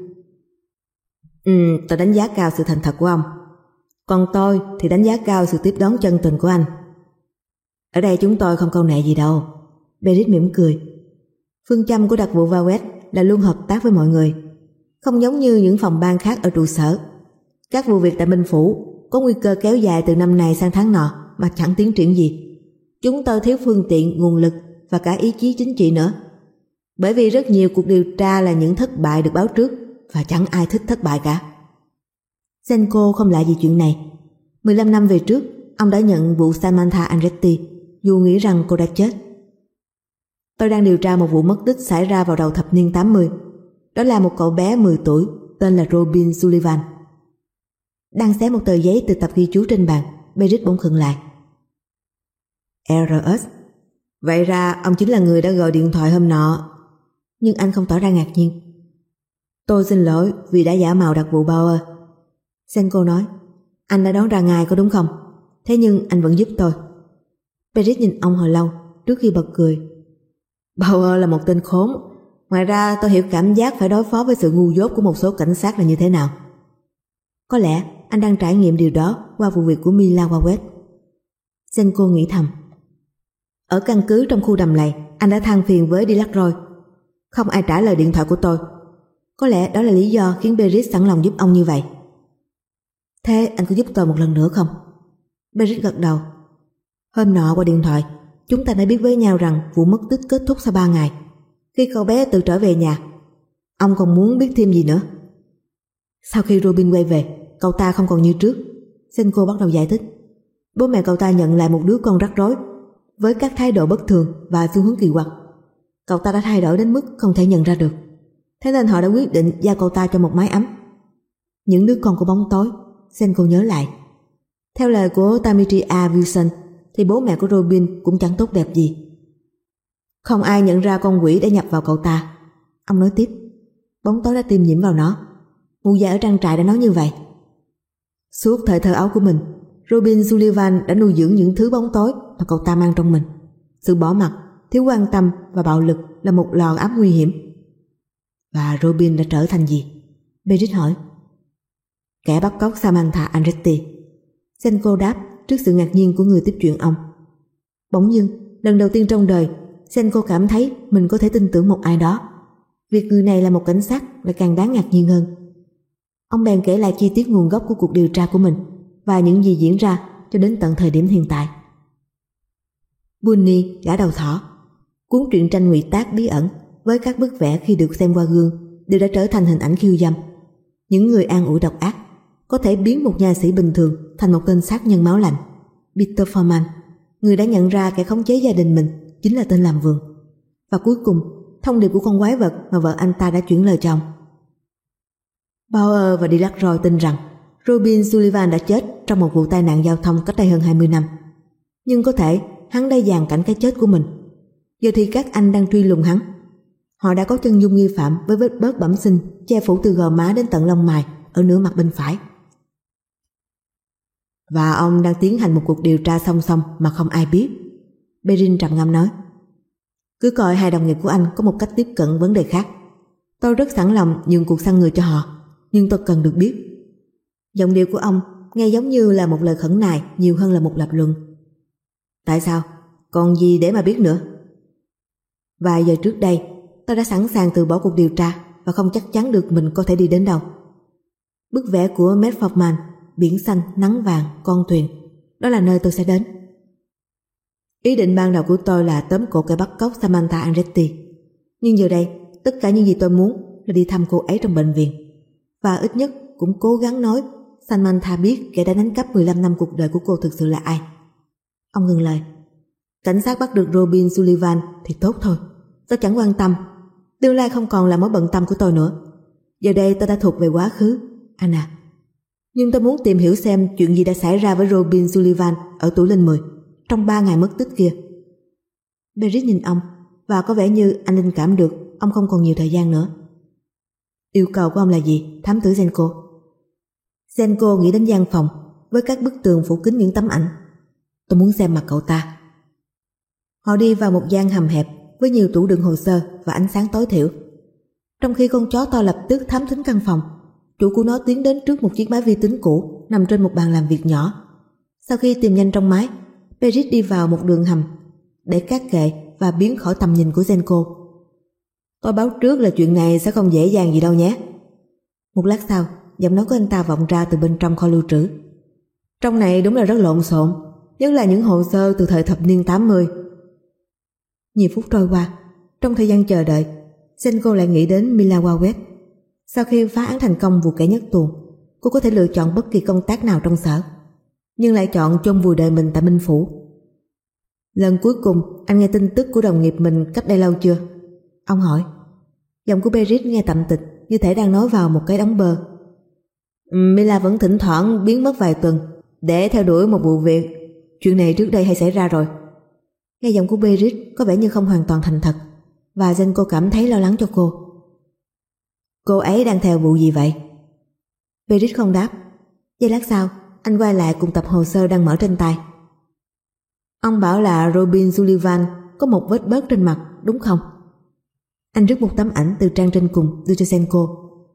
Ừ, tôi đánh giá cao sự thành thật của ông. Còn tôi thì đánh giá cao sự tiếp đón chân tình của anh. Ở đây chúng tôi không câu nệ gì đâu, Berit mỉm cười. Phương châm của đặc vụ Wawes là luôn hợp tác với mọi người, không giống như những phòng ban khác ở trụ sở. Các vụ việc tại Minh Phủ có nguy cơ kéo dài từ năm này sang tháng nọ mà chẳng tiến triển gì. Chúng tôi thiếu phương tiện, nguồn lực và cả ý chí chính trị nữa. Bởi vì rất nhiều cuộc điều tra là những thất bại được báo trước và chẳng ai thích thất bại cả. Zenko không lạ gì chuyện này. mười lăm năm về trước, ông đã nhận vụ Samantha Andretti dù nghĩ rằng cô đã chết. Tôi đang điều tra một vụ mất tích xảy ra vào đầu thập niên tám mươi. Đó là một cậu bé mười tuổi tên là Robin Sullivan. Đang xé một tờ giấy từ tập ghi chú trên bàn, Berit bỗng khựng lại. rờ ét. Vậy ra ông chính là người đã gọi điện thoại hôm nọ. Nhưng anh không tỏ ra ngạc nhiên. Tôi xin lỗi vì đã giả mạo đặc vụ Bauer, Zenko nói. Anh đã đoán ra ngay có đúng không? Thế nhưng anh vẫn giúp tôi. Berit nhìn ông hồi lâu trước khi bật cười. Bauer là một tên khốn. Ngoài ra tôi hiểu cảm giác phải đối phó với sự ngu dốt của một số cảnh sát là như thế nào. Có lẽ anh đang trải nghiệm điều đó qua vụ việc của Mila Wawes. Zenko nghĩ thầm. Ở căn cứ trong khu đầm lầy, anh đã than phiền với Delacroix. Không ai trả lời điện thoại của tôi. Có lẽ đó là lý do khiến Berit sẵn lòng giúp ông như vậy. Thế anh có giúp tôi một lần nữa không? Berit gật đầu. Hôm nọ qua điện thoại, chúng ta đã biết với nhau rằng vụ mất tích kết thúc sau ba ngày, khi cậu bé tự trở về nhà. Ông còn muốn biết thêm gì nữa? Sau khi Robin quay về, cậu ta không còn như trước, Zenko bắt đầu giải thích. Bố mẹ cậu ta nhận lại một đứa con rắc rối, với các thái độ bất thường và xu hướng kỳ quặc. Cậu ta đã thay đổi đến mức không thể nhận ra được. Thế nên họ đã quyết định giao cậu ta cho một mái ấm. Những đứa con của bóng tối, Zenko nhớ lại. Theo lời của Demetria Wilson thì bố mẹ của Robin cũng chẳng tốt đẹp gì. Không ai nhận ra con quỷ đã nhập vào cậu ta, ông nói tiếp. Bóng tối đã tiêm nhiễm vào nó. Mụ già ở trang trại đã nói như vậy. Suốt thời thơ ấu của mình, Robin Sullivan đã nuôi dưỡng những thứ bóng tối mà cậu ta mang trong mình. Sự bỏ mặc, thiếu quan tâm và bạo lực là một lò áp nguy hiểm. Và Robin đã trở thành gì? Berit hỏi. Kẻ bắt cóc Samantha Andretti. Senko đáp trước sự ngạc nhiên của người tiếp chuyện ông. Bỗng dưng, lần đầu tiên trong đời, Senko cảm thấy mình có thể tin tưởng một ai đó. Việc người này là một cảnh sát lại càng đáng ngạc nhiên hơn. Ông bèn kể lại chi tiết nguồn gốc của cuộc điều tra của mình và những gì diễn ra cho đến tận thời điểm hiện tại. Bunny, gã đầu thỏ, cuốn truyện tranh ngụy tác bí ẩn với các bức vẽ khi được xem qua gương đều đã trở thành hình ảnh khiêu dâm. Những người an ủi độc ác có thể biến một nha sĩ bình thường thành một tên sát nhân máu lạnh. Peter Foreman, người đã nhận ra kẻ khống chế gia đình mình chính là tên làm vườn. Và cuối cùng, thông điệp của con quái vật mà vợ anh ta đã chuyển lời cho ông. Bauer và Delacroix tin rằng Robin Sullivan đã chết trong một vụ tai nạn giao thông cách đây hơn hai mươi năm. Nhưng có thể hắn đã dàn cảnh cái chết của mình. Giờ thì các anh đang truy lùng hắn. Họ đã có chân dung nghi phạm với vết bớt bẩm sinh che phủ từ gò má đến tận lông mày ở nửa mặt bên phải. Và ông đang tiến hành một cuộc điều tra song song mà không ai biết. Perrin trầm ngâm nói. Cứ coi hai đồng nghiệp của anh có một cách tiếp cận vấn đề khác. Tôi rất sẵn lòng nhường cuộc săn người cho họ, nhưng tôi cần được biết. Giọng điệu của ông nghe giống như là một lời khẩn nài nhiều hơn là một lập luận. Tại sao? Còn gì để mà biết nữa? Vài giờ trước đây, tôi đã sẵn sàng từ bỏ cuộc điều tra và không chắc chắn được mình có thể đi đến đâu. Bức vẽ của Matt Forman, biển xanh, nắng vàng, con thuyền, đó là nơi tôi sẽ đến. Ý định ban đầu của tôi là tóm cổ kẻ bắt cóc Samantha Andretti. Nhưng giờ đây, tất cả những gì tôi muốn là đi thăm cô ấy trong bệnh viện. Và ít nhất cũng cố gắng nói Samantha biết kẻ đã đánh cắp mười lăm năm cuộc đời của cô thực sự là ai. Ông ngừng lời. Cảnh sát bắt được Robin Sullivan thì tốt thôi. Tôi chẳng quan tâm. Tương lai không còn là mối bận tâm của tôi nữa. Giờ đây tôi đã thuộc về quá khứ, Anna. Nhưng tôi muốn tìm hiểu xem chuyện gì đã xảy ra với Robin Sullivan ở tuổi lên mười, trong ba ngày mất tích kia. Berit nhìn ông và có vẻ như anh linh cảm được ông không còn nhiều thời gian nữa. Yêu cầu của ông là gì, thám tử Senko? Senko nghĩ đến gian phòng với các bức tường phủ kín những tấm ảnh. Tôi muốn xem mặt cậu ta. Họ đi vào một gian hầm hẹp với nhiều tủ đựng hồ sơ và ánh sáng tối thiểu. Trong khi con chó to lập tức thám thính căn phòng, chủ của nó tiến đến trước một chiếc máy vi tính cũ nằm trên một bàn làm việc nhỏ. Sau khi tìm nhanh trong máy, Berit đi vào một đường hầm để các kệ và biến khỏi tầm nhìn của Senko. Tôi báo trước là chuyện này sẽ không dễ dàng gì đâu nhé. Một lát sau, giọng nói của anh ta vọng ra từ bên trong kho lưu trữ. Trong này đúng là rất lộn xộn, nhất là những hồ sơ từ thời thập niên tám mươi. Nhiều phút trôi qua, trong thời gian chờ đợi, Senko lại nghĩ đến Mila Wawet. Sau khi phá án thành công vụ kẻ nhất tuồng, cô có thể lựa chọn bất kỳ công tác nào trong sở, nhưng lại chọn chôn vùi đời mình tại Minh Phủ. Lần cuối cùng anh nghe tin tức của đồng nghiệp mình cách đây lâu chưa? Ông hỏi. Giọng của Berit nghe tạm tịch, như thể đang nói vào một cái đống bơ. Mila vẫn thỉnh thoảng biến mất vài tuần để theo đuổi một vụ việc. Chuyện này trước đây hay xảy ra rồi. Nghe giọng của Berit có vẻ như không hoàn toàn thành thật, và Senko cảm thấy lo lắng cho cô. Cô ấy đang theo vụ gì vậy? Berit không đáp. Giây lát sau, anh quay lại cùng tập hồ sơ đang mở trên tay. Ông bảo là Robin Sullivan có một vết bớt trên mặt, đúng không? Anh rút một tấm ảnh từ trang trên cùng đưa cho Senko.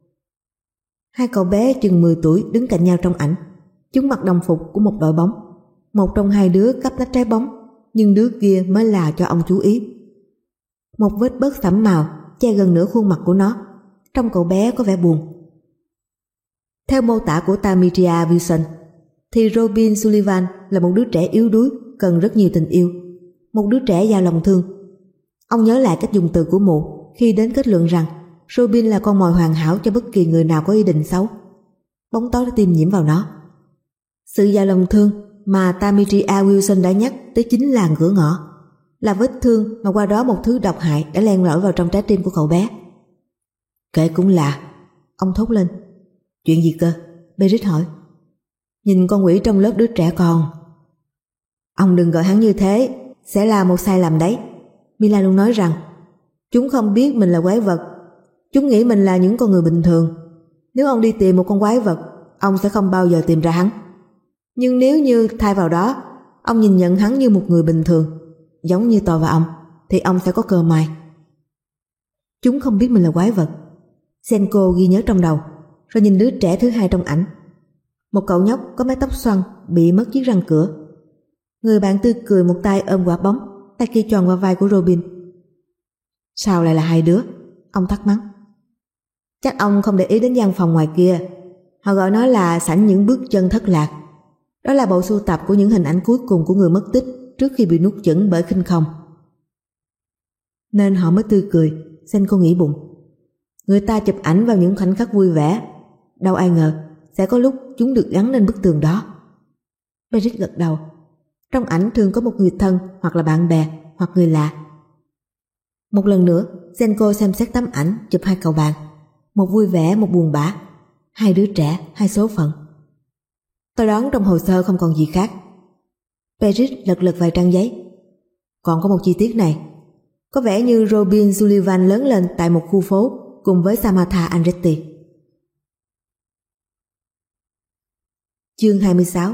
Hai cậu bé chừng mười tuổi đứng cạnh nhau trong ảnh. Chúng mặc đồng phục của một đội bóng. Một trong hai đứa cắp nách trái bóng, nhưng đứa kia mới là cho ông chú ý. Một vết bớt sẫm màu che gần nửa khuôn mặt của nó. Trông cậu bé có vẻ buồn. Theo mô tả của Tamitria Wilson, thì Robin Sullivan là một đứa trẻ yếu đuối, cần rất nhiều tình yêu. Một đứa trẻ giàu lòng thương. Ông nhớ lại cách dùng từ của mụ khi đến kết luận rằng Robin là con mồi hoàn hảo cho bất kỳ người nào có ý định xấu. Bóng tối đã tiêm nhiễm vào nó. Sự giàu lòng thương mà Tamitria Wilson đã nhắc tới chính là cửa ngõ, là vết thương mà qua đó một thứ độc hại đã len lỏi vào trong trái tim của cậu bé. Kệ cũng lạ, ông thốt lên. Chuyện gì cơ? Berit hỏi. Nhìn con quỷ trong lớp đứa trẻ con. Ông đừng gọi hắn như thế, sẽ là một sai lầm đấy. Mila luôn nói rằng chúng không biết mình là quái vật. Chúng nghĩ mình là những con người bình thường. Nếu ông đi tìm một con quái vật, ông sẽ không bao giờ tìm ra hắn. Nhưng nếu như thay vào đó, ông nhìn nhận hắn như một người bình thường, giống như tôi và ông, thì ông sẽ có cơ may. Chúng không biết mình là quái vật. Senko ghi nhớ trong đầu, rồi nhìn đứa trẻ thứ hai trong ảnh. Một cậu nhóc có mái tóc xoăn bị mất chiếc răng cửa. Người bạn tươi cười một tay ôm quả bóng, tay kia tròn qua vai của Robin. Sao lại là hai đứa? Ông thắc mắc. Chắc ông không để ý đến gian phòng ngoài kia. Họ gọi nó là sảnh những bước chân thất lạc. Đó là bộ sưu tập của những hình ảnh cuối cùng của người mất tích trước khi bị nuốt chửng bởi khinh không. Nên họ mới tươi cười. Senko nghĩ bụng. Người ta chụp ảnh vào những khoảnh khắc vui vẻ, đâu ai ngờ sẽ có lúc chúng được gắn lên bức tường đó. Berit gật đầu. Trong ảnh thường có một người thân, hoặc là bạn bè, hoặc người lạ. Một lần nữa, Senko xem xét tấm ảnh chụp hai cậu bạn, một vui vẻ, một buồn bã, hai đứa trẻ, hai số phận. Tôi đoán trong hồ sơ không còn gì khác. Berit lật lật vài trang giấy. Còn có một chi tiết này. Có vẻ như Robin Sullivan lớn lên tại một khu phố cùng với Samantha Andretti. Chương hai mươi sáu.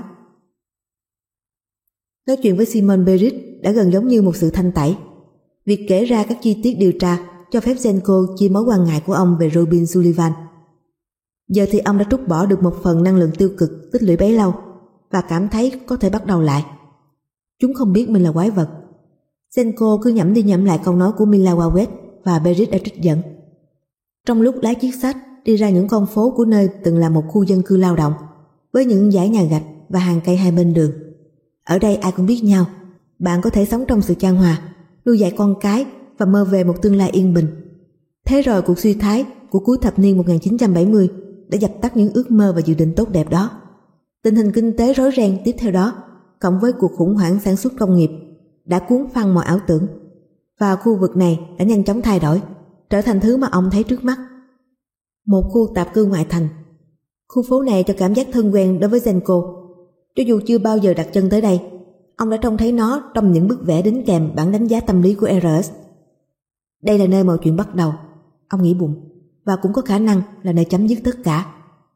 Nói chuyện với Simon Berit đã gần giống như một sự thanh tẩy. Việc kể ra các chi tiết điều tra cho phép Senko chia mối quan ngại của ông về Robin Sullivan. Giờ thì ông đã trút bỏ được một phần năng lượng tiêu cực tích lũy bấy lâu và cảm thấy có thể bắt đầu lại. Chúng không biết mình là quái vật. Senko cứ nhẩm đi nhẩm lại câu nói của Mila Wawet và Berit đã trích dẫn. Trong lúc lái chiếc sách đi ra những con phố của nơi từng là một khu dân cư lao động với những dãy nhà gạch và hàng cây hai bên đường. Ở đây ai cũng biết nhau. Bạn có thể sống trong sự chan hòa, nuôi dạy con cái và mơ về một tương lai yên bình. Thế rồi cuộc suy thoái của cuối thập niên một nghìn chín trăm bảy mươi đã dập tắt những ước mơ và dự định tốt đẹp đó. Tình hình kinh tế rối ren tiếp theo đó, cộng với cuộc khủng hoảng sản xuất công nghiệp, đã cuốn phăng mọi ảo tưởng. Và khu vực này đã nhanh chóng thay đổi, trở thành thứ mà ông thấy trước mắt. Một khu tạp cư ngoại thành. Khu phố này cho cảm giác thân quen đối với Senko. Cho dù chưa bao giờ đặt chân tới đây, ông đã trông thấy nó trong những bức vẽ đính kèm bản đánh giá tâm lý của e rờ ét. Đây là nơi mọi chuyện bắt đầu, ông nghĩ bụng, và cũng có khả năng là nơi chấm dứt tất cả.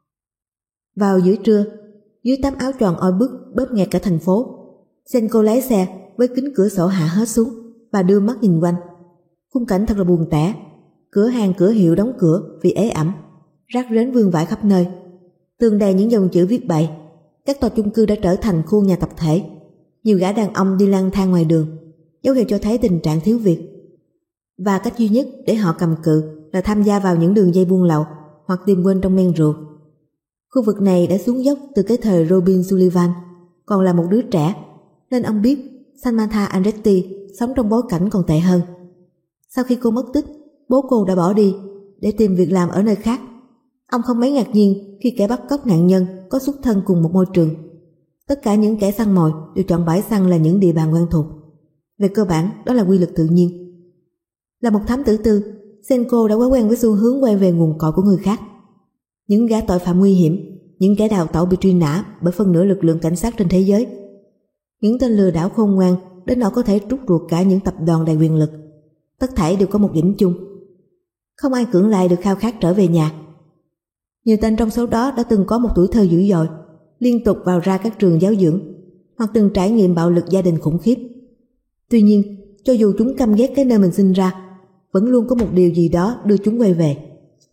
Vào giữa trưa, dưới tấm áo choàng oi bức bóp nghẹt cả thành phố, Senko lái xe với kính cửa sổ hạ hết xuống và đưa mắt nhìn quanh. Khung cảnh thật là buồn tẻ. Cửa hàng cửa hiệu đóng cửa vì ế ẩm, rác rến vương vãi khắp nơi, tường đầy những dòng chữ viết bậy. Các tòa chung cư đã trở thành khu nhà tập thể. Nhiều gã đàn ông đi lang thang ngoài đường, dấu hiệu cho thấy tình trạng thiếu việc. Và cách duy nhất để họ cầm cự là tham gia vào những đường dây buôn lậu hoặc tìm quên trong men rượu. Khu vực này đã xuống dốc từ cái thời Robin Sullivan còn là một đứa trẻ, nên ông biết Samantha Andretti sống trong bối cảnh còn tệ hơn. Sau khi cô mất tích, bố cô đã bỏ đi để tìm việc làm ở nơi khác. Ông không mấy ngạc nhiên khi kẻ bắt cóc nạn nhân có xuất thân cùng một môi trường. Tất cả những kẻ săn mồi đều chọn bãi săn là những địa bàn quen thuộc. Về cơ bản, đó là quy luật tự nhiên. Là một thám tử tư, Senko đã quá quen với xu hướng quay về nguồn cội của người khác. Những gã tội phạm nguy hiểm, những kẻ đào tẩu bị truy nã bởi phân nửa lực lượng cảnh sát trên thế giới. Những tên lừa đảo khôn ngoan đến nỗi có thể trút ruột cả những tập đoàn đầy quyền lực. Tất thảy đều có một điểm chung. Không ai cưỡng lại được khao khát trở về nhà. Nhiều tên trong số đó đã từng có một tuổi thơ dữ dội, liên tục vào ra các trường giáo dưỡng, hoặc từng trải nghiệm bạo lực gia đình khủng khiếp. Tuy nhiên, cho dù chúng căm ghét cái nơi mình sinh ra, vẫn luôn có một điều gì đó đưa chúng quay về.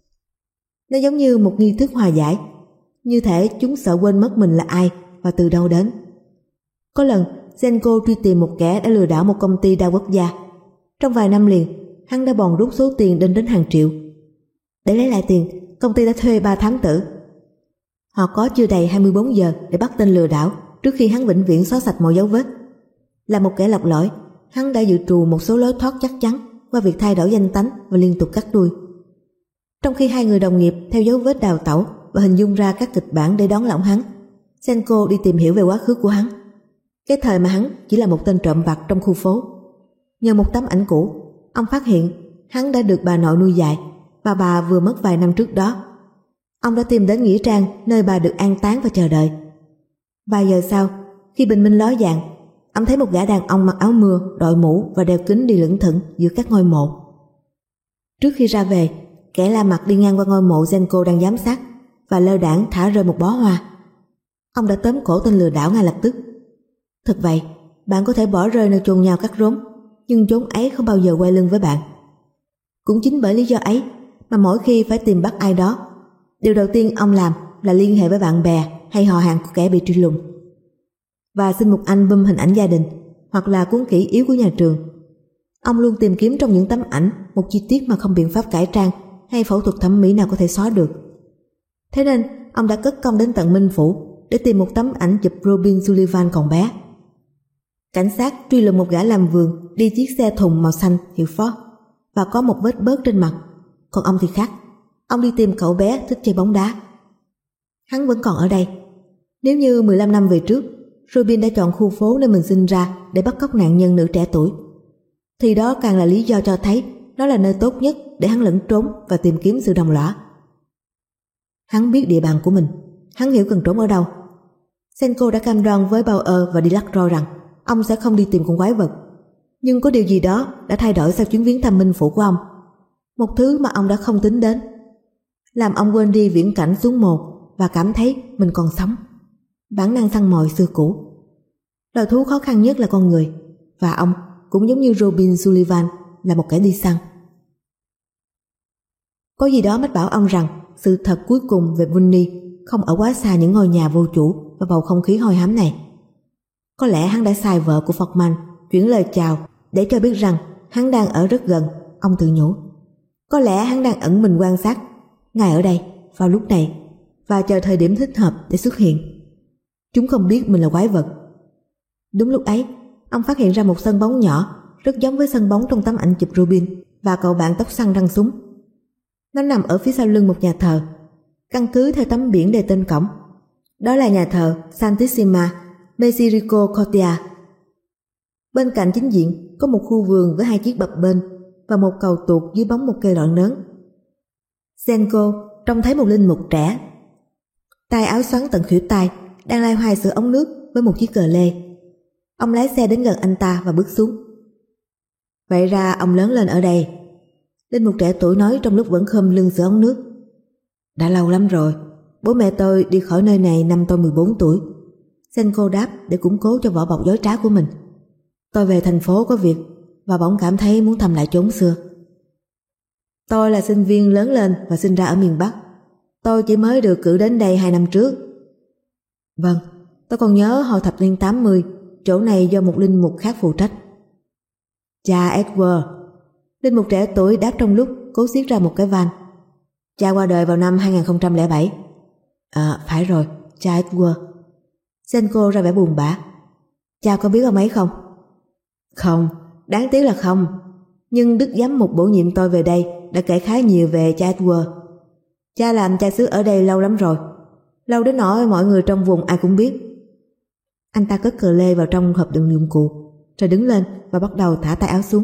Nó giống như một nghi thức hòa giải, như thể chúng sợ quên mất mình là ai và từ đâu đến. Có lần, Senko truy tìm một kẻ đã lừa đảo một công ty đa quốc gia. Trong vài năm liền, hắn đã bòn rút số tiền đến đến hàng triệu. Để lấy lại tiền, công ty đã thuê ba thám tử. Họ có chưa đầy hai mươi bốn giờ để bắt tên lừa đảo trước khi hắn vĩnh viễn xóa sạch mọi dấu vết. Là một kẻ lọc lõi, hắn đã dự trù một số lối thoát chắc chắn qua việc thay đổi danh tánh và liên tục cắt đuôi. Trong khi hai người đồng nghiệp theo dấu vết đào tẩu và hình dung ra các kịch bản để đón lõng hắn, Senko đi tìm hiểu về quá khứ của hắn. Cái thời mà hắn chỉ là một tên trộm vặt trong khu phố. Nhờ một tấm ảnh cũ, ông phát hiện hắn đã được bà nội nuôi dạy và bà vừa mất vài năm trước đó. Ông đã tìm đến nghĩa trang nơi bà được an táng và chờ đợi. Vài giờ sau, khi bình minh ló dạng, ông thấy một gã đàn ông mặc áo mưa, đội mũ và đeo kính đi lững thững giữa các ngôi mộ. Trước khi ra về, kẻ la mặt đi ngang qua ngôi mộ Senko đang giám sát và lơ đãng thả rơi một bó hoa. Ông đã tóm cổ tên lừa đảo ngay lập tức. Thật vậy, bạn có thể bỏ rơi nơi chôn nhau cắt rốn, nhưng chốn ấy không bao giờ quay lưng với bạn. Cũng chính bởi lý do ấy mà mỗi khi phải tìm bắt ai đó, điều đầu tiên ông làm là liên hệ với bạn bè, hay họ hàng của kẻ bị truy lùng, và xin một album hình ảnh gia đình hoặc là cuốn kỷ yếu của nhà trường. Ông luôn tìm kiếm trong những tấm ảnh một chi tiết mà không biện pháp cải trang hay phẫu thuật thẩm mỹ nào có thể xóa được. Thế nên ông đã cất công đến tận Minh Phủ để tìm một tấm ảnh chụp Robin Sullivan còn bé. Cảnh sát truy lùng một gã làm vườn đi chiếc xe thùng màu xanh hiệu Ford và có một vết bớt trên mặt. Còn ông thì khác, ông đi tìm cậu bé thích chơi bóng đá. Hắn vẫn còn ở đây. Nếu như mười lăm năm về trước Robin đã chọn khu phố nơi mình sinh ra để bắt cóc nạn nhân nữ trẻ tuổi, thì đó càng là lý do cho thấy đó là nơi tốt nhất để hắn lẫn trốn và tìm kiếm sự đồng lõa. Hắn biết địa bàn của mình, hắn hiểu cần trốn ở đâu. Senko đã cam đoan với Bauer và Delacroix rằng ông sẽ không đi tìm con quái vật. Nhưng có điều gì đó đã thay đổi sau chuyến viếng thăm Minh Phủ của ông, một thứ mà ông đã không tính đến, làm ông quên đi viễn cảnh xuống mồ và cảm thấy mình còn sống. Bản năng săn mồi xưa cũ. Loài thú khó khăn nhất là con người, và ông cũng giống như Robin Sullivan là một kẻ đi săn. Có gì đó mách bảo ông rằng sự thật cuối cùng về Bunny không ở quá xa những ngôi nhà vô chủ và bầu không khí hôi hám này. Có lẽ hắn đã sai vợ của Forman chuyển lời chào để cho biết rằng hắn đang ở rất gần, ông tự nhủ. Có lẽ hắn đang ẩn mình quan sát ngay ở đây vào lúc này và chờ thời điểm thích hợp để xuất hiện. Chúng không biết mình là quái vật. Đúng lúc ấy, ông phát hiện ra một sân bóng nhỏ rất giống với sân bóng trong tấm ảnh chụp Robin và cậu bạn tóc xăn răng súng. Nó nằm ở phía sau lưng một nhà thờ, căn cứ theo tấm biển đề tên cổng. Đó là nhà thờ Santissima Misericordia. Bên cạnh chính diện có một khu vườn với hai chiếc bập bênh và một cầu tuột dưới bóng một cây lọn lớn. Senko trông thấy một linh mục trẻ, tay áo xoắn tận khuỷu tay, đang loay hoay sửa ống nước với một chiếc cờ lê. Ông lái xe đến gần anh ta và bước xuống. Vậy ra ông lớn lên ở đây, linh mục trẻ tuổi nói trong lúc vẫn khom lưng sửa ống nước. Đã lâu lắm rồi, bố mẹ tôi đi khỏi nơi này năm tôi mười bốn tuổi. Senko đáp để củng cố cho vỏ bọc dối trá của mình. Tôi về thành phố có việc và bỗng cảm thấy muốn thăm lại chốn xưa. Tôi là sinh viên lớn lên và sinh ra ở miền Bắc. Tôi chỉ mới được cử đến đây hai năm trước. Vâng, tôi còn nhớ hồi thập niên tám mươi, chỗ này do một linh mục khác phụ trách. Cha Edward. Linh mục trẻ tuổi đáp trong lúc cố xiết ra một cái van. Cha qua đời vào năm hai không không bảy. À, phải rồi, cha Edward. Senko ra vẻ buồn bã. Cha có biết ông ấy không? Không, đáng tiếc là không. Nhưng đức giám mục bổ nhiệm tôi về đây đã kể khá nhiều về cha Edward. Cha làm cha xứ ở đây lâu lắm rồi, lâu đến nỗi mọi người trong vùng ai cũng biết. Anh ta cất cờ lê vào trong hộp đựng dụng cụ, rồi đứng lên và bắt đầu thả tay áo xuống.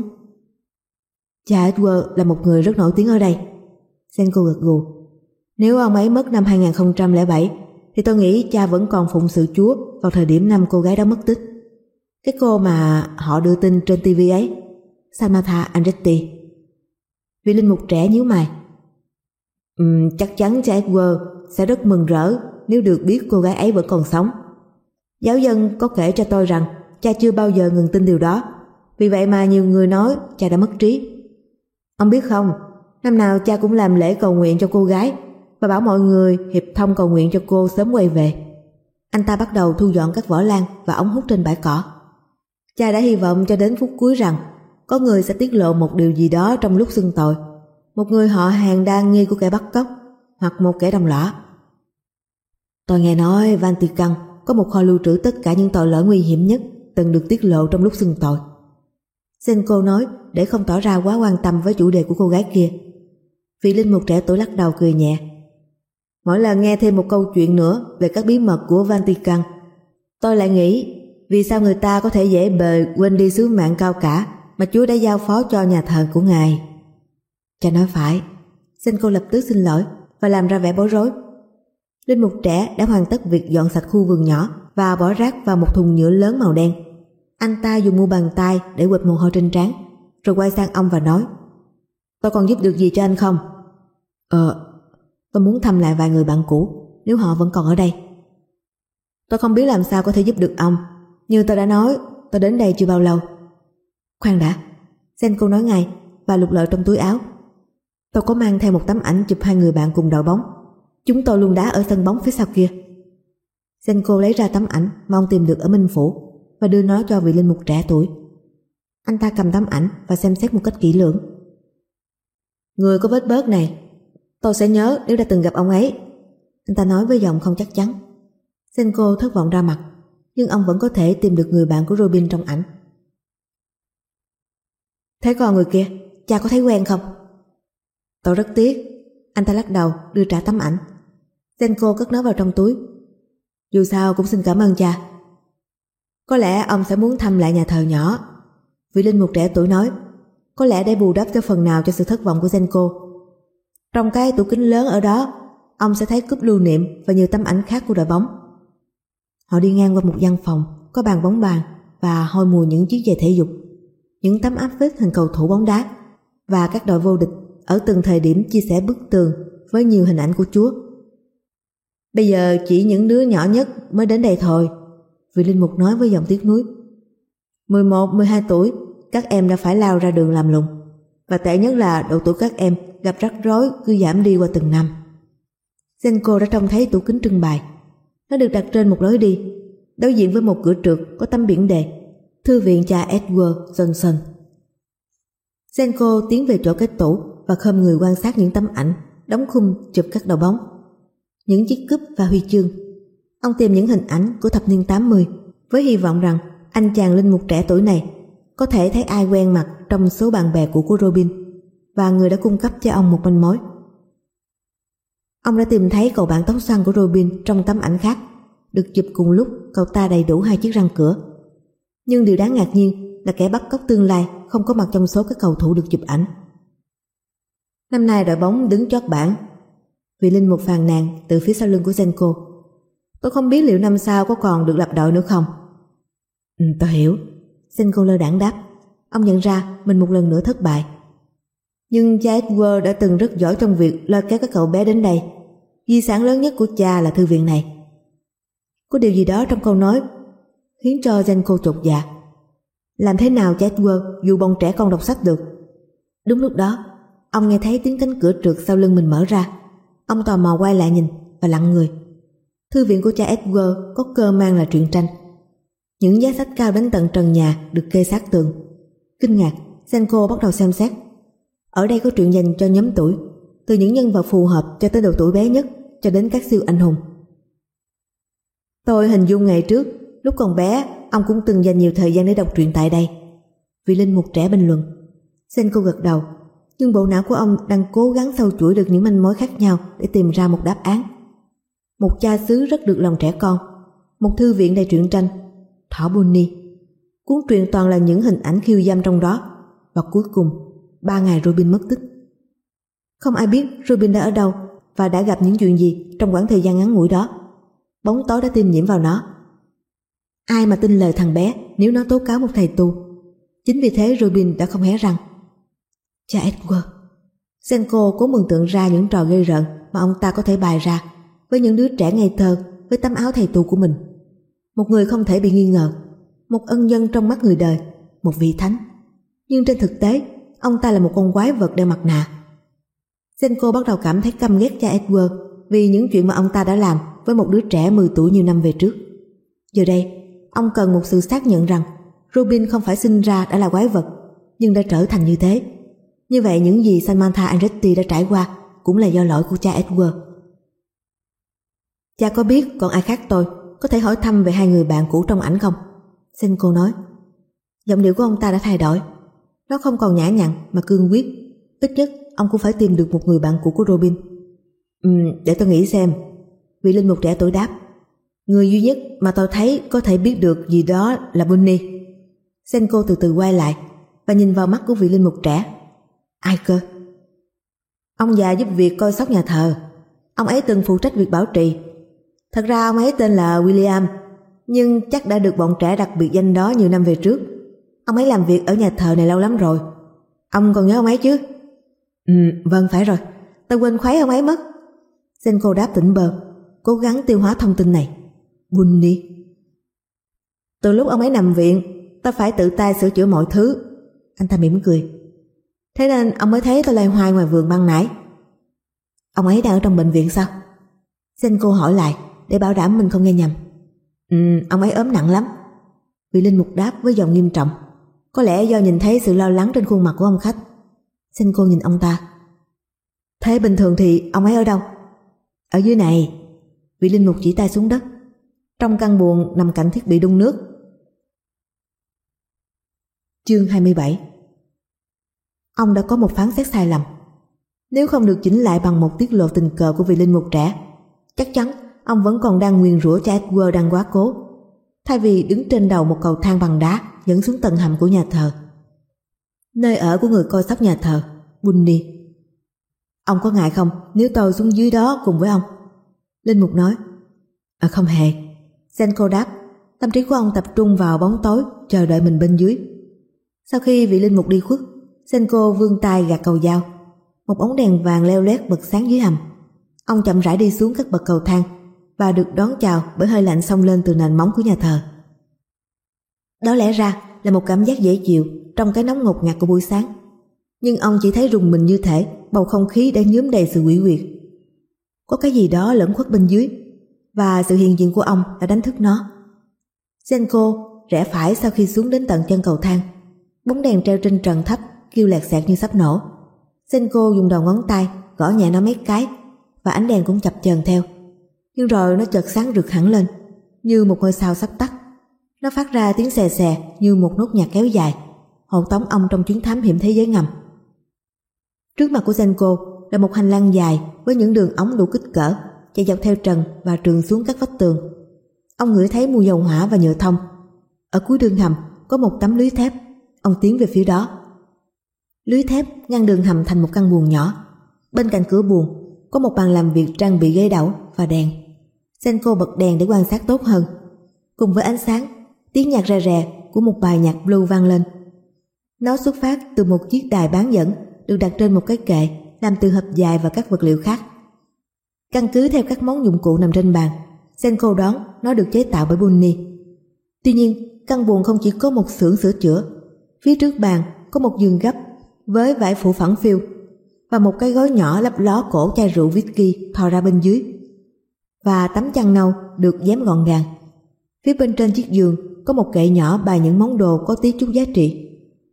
Cha Edward là một người rất nổi tiếng ở đây. Senko gật gù. Nếu ông ấy mất năm hai không không bảy thì tôi nghĩ cha vẫn còn phụng sự Chúa vào thời điểm năm cô gái đó mất tích. Cái cô mà họ đưa tin trên ti vi ấy, Samantha Andretti. Vị linh mục trẻ nhíu mày. Uhm, chắc chắn cha Edward sẽ rất mừng rỡ nếu được biết cô gái ấy vẫn còn sống. Giáo dân có kể cho tôi rằng cha chưa bao giờ ngừng tin điều đó, vì vậy mà nhiều người nói cha đã mất trí. Ông biết không, năm nào cha cũng làm lễ cầu nguyện cho cô gái và bảo mọi người hiệp thông cầu nguyện cho cô sớm quay về. Anh ta bắt đầu thu dọn các vỏ lan và ống hút trên bãi cỏ. Cha đã hy vọng cho đến phút cuối rằng có người sẽ tiết lộ một điều gì đó trong lúc xưng tội, một người họ hàng đa nghi của kẻ bắt cóc hoặc một kẻ đồng lõa. Tôi nghe nói Vatican có một kho lưu trữ tất cả những tội lỗi nguy hiểm nhất từng được tiết lộ trong lúc xưng tội. Senko nói để không tỏ ra quá quan tâm với chủ đề của cô gái kia. Vị linh mục trẻ tuổi lắc đầu cười nhẹ. Mỗi lần nghe thêm một câu chuyện nữa về các bí mật của Vatican, tôi lại nghĩ vì sao người ta có thể dễ bề quên đi sứ mạng cao cả mà Chúa đã giao phó cho nhà thờ của Ngài. Cha nói phải. Senko lập tức xin lỗi và làm ra vẻ bối rối. Linh mục trẻ đã hoàn tất việc dọn sạch khu vườn nhỏ và bỏ rác vào một thùng nhựa lớn màu đen. Anh ta dùng mu bàn tay để quệt mồ hôi trên trán, rồi quay sang ông và nói: Tôi còn giúp được gì cho anh không? Ờ, tôi muốn thăm lại vài người bạn cũ, nếu họ vẫn còn ở đây. Tôi không biết làm sao có thể giúp được ông. Như tôi đã nói, tôi đến đây chưa bao lâu. Khoan đã, Senko nói ngay và lục lọi trong túi áo. Tôi có mang theo một tấm ảnh chụp hai người bạn cùng đội bóng. Chúng tôi luôn đá ở sân bóng phía sau kia. Senko lấy ra tấm ảnh mà ông tìm được ở Minh Phủ và đưa nó cho vị linh mục trẻ tuổi. Anh ta cầm tấm ảnh và xem xét một cách kỹ lưỡng. Người có vết bớt này, tôi sẽ nhớ nếu đã từng gặp ông ấy, anh ta nói với giọng không chắc chắn. Senko thất vọng ra mặt, nhưng ông vẫn có thể tìm được người bạn của Robin trong ảnh. Thế còn người kia, cha có thấy quen không? Tôi rất tiếc, anh ta lắc đầu đưa trả tấm ảnh. Senko cất nó vào trong túi. Dù sao cũng xin cảm ơn cha. Có lẽ ông sẽ muốn thăm lại nhà thờ nhỏ, vị linh mục trẻ tuổi nói, có lẽ để bù đắp cho phần nào cho sự thất vọng của Senko. Trong cái tủ kính lớn ở đó, ông sẽ thấy cúp lưu niệm và nhiều tấm ảnh khác của đội bóng. Họ đi ngang qua một gian phòng có bàn bóng bàn và hôi mùi những chiếc giày thể dục, những tấm áp phích hình cầu thủ bóng đá và các đội vô địch ở từng thời điểm chia sẻ bức tường với nhiều hình ảnh của Chúa. Bây giờ chỉ những đứa nhỏ nhất mới đến đây thôi, vị linh mục nói với giọng tiếc nuối. mười một, mười hai tuổi, các em đã phải lao ra đường làm lụng, và tệ nhất là độ tuổi các em gặp rắc rối cứ giảm đi qua từng năm. Senko đã trông thấy tủ kính trưng bày. Nó được đặt trên một lối đi, đối diện với một cửa trượt có tấm biển đề Thư viện cha Edward Johnson. Senko tiến về chỗ cái tủ và khom người quan sát những tấm ảnh đóng khung chụp các đội bóng, những chiếc cúp và huy chương. Ông tìm những hình ảnh của thập niên tám mươi với hy vọng rằng anh chàng linh mục trẻ tuổi này có thể thấy ai quen mặt trong số bạn bè cũ của Robin và người đã cung cấp cho ông một manh mối. Ông đã tìm thấy cậu bạn tóc xoăn của Robin trong tấm ảnh khác, được chụp cùng lúc cậu ta đầy đủ hai chiếc răng cửa. Nhưng điều đáng ngạc nhiên là kẻ bắt cóc tương lai không có mặt trong số các cầu thủ được chụp ảnh. Năm nay đội bóng đứng chót bảng, vị linh mục phàn nàn từ phía sau lưng của Senko. Tôi không biết liệu năm sau có còn được lập đội nữa không. Ừ, tôi hiểu, Senko lơ đãng đáp. Ông nhận ra mình một lần nữa thất bại. Nhưng cha Edward đã từng rất giỏi trong việc lôi kéo các cậu bé đến đây. Di sản lớn nhất của cha là thư viện này. Có điều gì đó trong câu nói khiến cho Senko chột dạ. Làm thế nào cha Edward dù bọn trẻ con đọc sách được? Đúng lúc đó, ông nghe thấy tiếng cánh cửa trượt sau lưng mình mở ra. Ông tò mò quay lại nhìn và lặng người. Thư viện của cha Edward có cơ mang là truyện tranh. Những giá sách cao đến tận trần nhà được kê sát tường. Kinh ngạc, Senko bắt đầu xem xét. Ở đây có truyện dành cho nhóm tuổi, từ những nhân vật phù hợp cho tới độ tuổi bé nhất cho đến các siêu anh hùng. Tôi hình dung ngày trước, lúc còn bé, ông cũng từng dành nhiều thời gian để đọc truyện tại đây, vị linh mục trẻ bình luận. Senko gật đầu, nhưng bộ não của ông đang cố gắng sâu chuỗi được những manh mối khác nhau để tìm ra một đáp án. Một cha xứ rất được lòng trẻ con, một thư viện đầy truyện tranh, thỏ Bunny, cuốn truyện toàn là những hình ảnh khiêu dâm trong đó, và cuối cùng ba ngày Robin mất tích. Không ai biết Robin đã ở đâu và đã gặp những chuyện gì trong khoảng thời gian ngắn ngủi đó. Bóng tối đã tiêm nhiễm vào nó. Ai mà tin lời thằng bé nếu nó tố cáo một thầy tu. Chính vì thế Robin đã không hé răng. Cha Edward. Senko cố mường tượng ra những trò gây rợn mà ông ta có thể bày ra với những đứa trẻ ngây thơ với tấm áo thầy tu của mình. Một người không thể bị nghi ngờ, một ân nhân trong mắt người đời, một vị thánh. Nhưng trên thực tế, ông ta là một con quái vật đeo mặt nạ. Senko bắt đầu cảm thấy căm ghét cha Edward vì những chuyện mà ông ta đã làm với một đứa trẻ mười tuổi nhiều năm về trước. Giờ đây, ông cần một sự xác nhận rằng Robin không phải sinh ra đã là quái vật, nhưng đã trở thành như thế. Như vậy những gì Samantha Andretti đã trải qua cũng là do lỗi của cha Edward. Cha có biết còn ai khác tôi có thể hỏi thăm về hai người bạn cũ trong ảnh không? Senko nói. Giọng điệu của ông ta đã thay đổi. Nó không còn nhã nhặn mà cương quyết. Ít nhất ông cũng phải tìm được một người bạn cũ của Robin. Ừm, để tôi nghĩ xem. Vị linh mục trẻ tuổi đáp. Người duy nhất mà tôi thấy có thể biết được gì đó là Bunny. Senko từ từ quay lại và nhìn vào mắt của vị linh mục trẻ. Ai cơ? Ông già giúp việc coi sóc nhà thờ. Ông ấy từng phụ trách việc bảo trì. Thật ra ông ấy tên là William, nhưng chắc đã được bọn trẻ đặt biệt danh đó nhiều năm về trước. Ông ấy làm việc ở nhà thờ này lâu lắm rồi. Ông còn nhớ ông ấy chứ? Ừ, vâng phải rồi. Tôi quên khuấy ông ấy mất. Senko đáp tỉnh bơ, cố gắng tiêu hóa thông tin này. Bunny. Từ lúc ông ấy nằm viện, tôi phải tự tay sửa chữa mọi thứ. Anh ta mỉm cười. Thế nên ông mới thấy tôi loay hoay ngoài vườn ban nãy. Ông ấy đang ở trong bệnh viện sao? Senko hỏi lại để bảo đảm mình không nghe nhầm. Ừ, ông ấy ốm nặng lắm. Vị linh mục đáp với giọng nghiêm trọng, có lẽ do nhìn thấy sự lo lắng trên khuôn mặt của ông khách. Senko nhìn ông ta. Thế bình thường thì ông ấy ở đâu? Ở dưới này. Vị linh mục chỉ tay xuống đất. Trong căn buồng nằm cạnh thiết bị đun nước. Chương hai mươi bảy. Ông đã có một phán xét sai lầm. Nếu không được chỉnh lại bằng một tiết lộ tình cờ của vị linh mục trẻ, chắc chắn ông vẫn còn đang nguyền rủa cha Edward đang quá cố, thay vì đứng trên đầu một cầu thang bằng đá dẫn xuống tầng hầm của nhà thờ, nơi ở của người coi sóc nhà thờ, Bunny. Ông có ngại không nếu tôi xuống dưới đó cùng với ông? Linh mục nói. À, không hề. Senko đáp. Tâm trí của ông tập trung vào bóng tối, chờ đợi mình bên dưới. Sau khi vị linh mục đi khuất, Senko vươn tay gạt cầu dao. Một bóng đèn vàng leo lét bật sáng dưới hầm. Ông chậm rãi đi xuống các bậc cầu thang và được đón chào bởi hơi lạnh xông lên từ nền móng của nhà thờ. Đó lẽ ra là một cảm giác dễ chịu trong cái nóng ngột ngạt của buổi sáng, nhưng ông chỉ thấy rùng mình như thể bầu không khí đã nhuốm đầy sự quỷ quyệt. Có cái gì đó lẫn khuất bên dưới, và sự hiện diện của ông đã đánh thức nó. Senko rẽ phải sau khi xuống đến tận chân cầu thang. Bóng đèn treo trên trần thấp kêu lẹt xẹt như sắp nổ. Senko dùng đầu ngón tay gõ nhẹ nó mấy cái, và ánh đèn cũng chập chờn theo. Nhưng rồi nó chợt sáng rực hẳn lên, như một ngôi sao sắp tắt. Nó phát ra tiếng xè xè như một nốt nhạc kéo dài, hộ tống ông trong chuyến thám hiểm thế giới ngầm. Trước mặt của Senko là một hành lang dài với những đường ống đủ kích cỡ chạy dọc theo trần và trườn xuống các vách tường. Ông ngửi thấy mùi dầu hỏa và nhựa thông. Ở cuối đường hầm có một tấm lưới thép. Ông tiến về phía đó. Lưới thép ngăn đường hầm thành một căn buồng nhỏ. Bên cạnh cửa buồng có một bàn làm việc trang bị ghế đẩu và đèn. Senko bật đèn để quan sát tốt hơn. Cùng với ánh sáng, tiếng nhạc rè rè của một bài nhạc blues vang lên. Nó xuất phát từ một chiếc đài bán dẫn được đặt trên một cái kệ làm từ hộp dài và các vật liệu khác. Căn cứ theo các món dụng cụ nằm trên bàn, Senko đoán nó được chế tạo bởi Bunny. Tuy nhiên, căn buồng không chỉ có một xưởng sửa chữa. Phía trước bàn có một giường gấp với vải phủ phẳng phiu và một cái gói nhỏ lấp ló cổ chai rượu whisky thò ra bên dưới, và tấm chăn nâu được dán gọn gàng. Phía bên trên chiếc giường có một kệ nhỏ bày những món đồ có tí chút giá trị,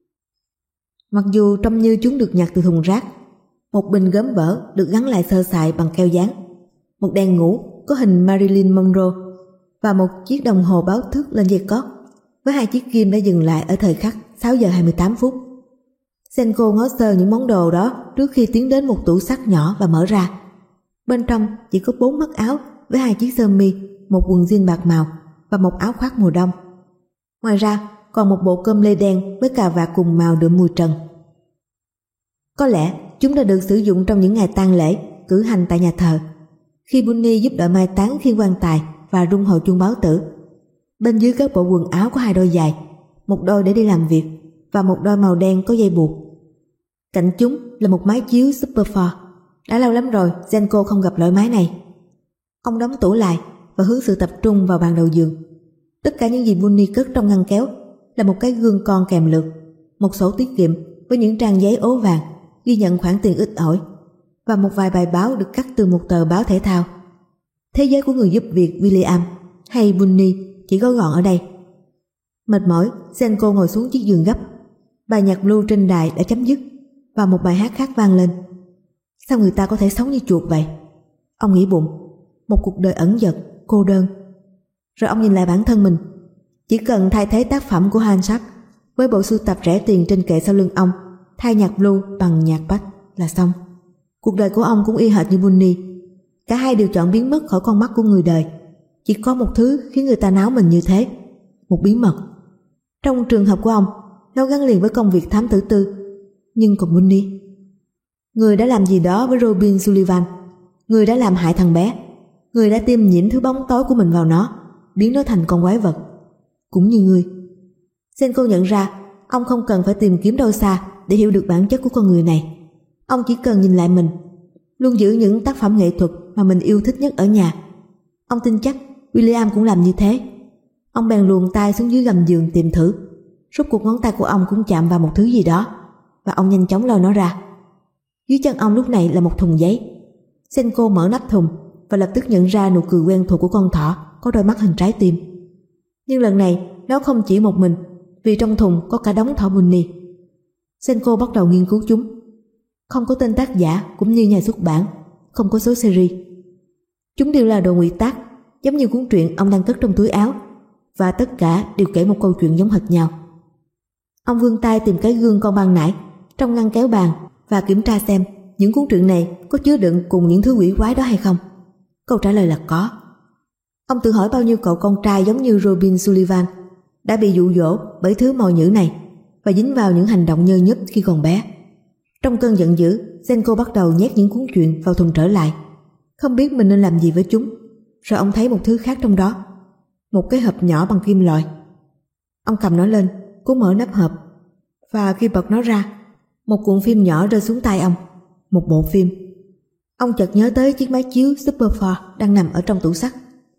mặc dù trông như chúng được nhặt từ thùng rác. Một bình gốm vỡ được gắn lại sơ sài bằng keo dán, một đèn ngủ có hình Marilyn Monroe và một chiếc đồng hồ báo thức lên dây cót với hai chiếc kim đã dừng lại ở thời khắc sáu giờ hai mươi tám phút. Senko ngó sơ những món đồ đó trước khi tiến đến một tủ sắt nhỏ và mở ra. Bên trong chỉ có bốn mắc áo với hai chiếc sơ mi, một quần jean bạc màu và một áo khoác mùa đông. Ngoài ra còn một bộ cơm lê đen với cà vạt cùng màu đượm mùi trần. Có lẽ chúng đã được sử dụng trong những ngày tang lễ cử hành tại nhà thờ, khi Bunny giúp đỡ mai táng khiêng quan tài và rung hồi chuông báo tử. Bên dưới các bộ quần áo có hai đôi giày, một đôi để đi làm việc và một đôi màu đen có dây buộc. Cạnh chúng là một máy chiếu Super four. Đã lâu lắm rồi Senko không gặp loại máy này. Ông đóng tủ lại và hướng sự tập trung vào bàn đầu giường. Tất cả những gì Bunny cất trong ngăn kéo là một cái gương con kèm lược, một sổ tiết kiệm với những trang giấy ố vàng ghi nhận khoản tiền ít ỏi, và một vài bài báo được cắt từ một tờ báo thể thao. Thế giới của người giúp việc William hay Bunny chỉ có gọn ở đây. Mệt mỏi, Senko ngồi xuống chiếc giường gấp. Bài nhạc blues trên đài đã chấm dứt và một bài hát khác vang lên. Sao người ta có thể sống như chuột vậy? Ông nghĩ bụng. Một cuộc đời ẩn dật, cô đơn. Rồi ông nhìn lại bản thân mình. Chỉ cần thay thế tác phẩm của Hansard với bộ sưu tập rẻ tiền trên kệ sau lưng ông, thay nhạc blues bằng nhạc bách là xong. Cuộc đời của ông cũng y hệt như Bunny. Cả hai đều chọn biến mất khỏi con mắt của người đời. Chỉ có một thứ khiến người ta náo mình như thế, một bí mật. Trong trường hợp của ông, nó gắn liền với công việc thám tử tư. Nhưng còn Bunny, người đã làm gì đó với Robin Sullivan, người đã làm hại thằng bé, người đã tiêm nhiễm thứ bóng tối của mình vào nó, biến nó thành con quái vật. Cũng như người. Senko nhận ra ông không cần phải tìm kiếm đâu xa để hiểu được bản chất của con người này. Ông chỉ cần nhìn lại mình, luôn giữ những tác phẩm nghệ thuật mà mình yêu thích nhất ở nhà. Ông tin chắc William cũng làm như thế. Ông bèn luồn tay xuống dưới gầm giường tìm thử. Rốt cuộc ngón tay của ông cũng chạm vào một thứ gì đó, và ông nhanh chóng lôi nó ra. Dưới chân ông lúc này là một thùng giấy. Senko mở nắp thùng và lập tức nhận ra nụ cười quen thuộc của con thỏ có đôi mắt hình trái tim. Nhưng lần này nó không chỉ một mình, vì trong thùng có cả đống thỏ bunny. Senko bắt đầu nghiên cứu chúng. Không có tên tác giả cũng như nhà xuất bản, không có số series. Chúng đều là đồ ngụy tác, giống như cuốn truyện ông đang cất trong túi áo, và tất cả đều kể một câu chuyện giống hệt nhau. Ông vươn tay tìm cái gương con ban nãy trong ngăn kéo bàn và kiểm tra xem những cuốn truyện này có chứa đựng cùng những thứ quỷ quái đó hay không. Câu trả lời là có. Ông tự hỏi bao nhiêu cậu con trai giống như Robin Sullivan đã bị dụ dỗ bởi thứ mồi nhữ này và dính vào những hành động nhơ nhớp khi còn bé. Trong cơn giận dữ, Senko bắt đầu nhét những cuốn truyện vào thùng trở lại, không biết mình nên làm gì với chúng. Rồi ông thấy một thứ khác trong đó, một cái hộp nhỏ bằng kim loại. Ông cầm nó lên, cố mở nắp hộp, và khi bật nó ra, một cuộn phim nhỏ rơi xuống tay ông, một bộ phim. Ông chợt nhớ tới chiếc máy chiếu Super four đang nằm ở trong tủ sắt.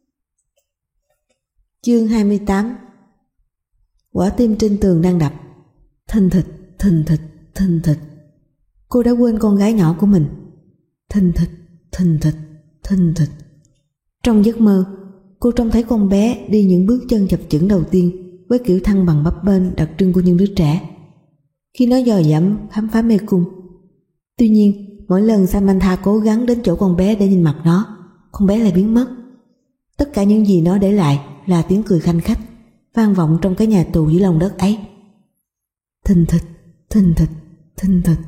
Chương hai mươi tám. Quả tim trên tường đang đập, thình thịch, thình thịch, thình thịch. Cô đã quên con gái nhỏ của mình. Thình thịch, thình thịch, thình thịch. Trong giấc mơ, cô trông thấy con bé đi những bước chân chập chững đầu tiên với kiểu thăng bằng bấp bênh đặc trưng của những đứa trẻ khi nó dò dẫm khám phá mê cung. Tuy nhiên, mỗi lần Samantha cố gắng đến chỗ con bé để nhìn mặt nó, con bé lại biến mất. Tất cả những gì nó để lại là tiếng cười khanh khách vang vọng trong cái nhà tù dưới lòng đất ấy. Thình thịch, thình thịch, thình thịch.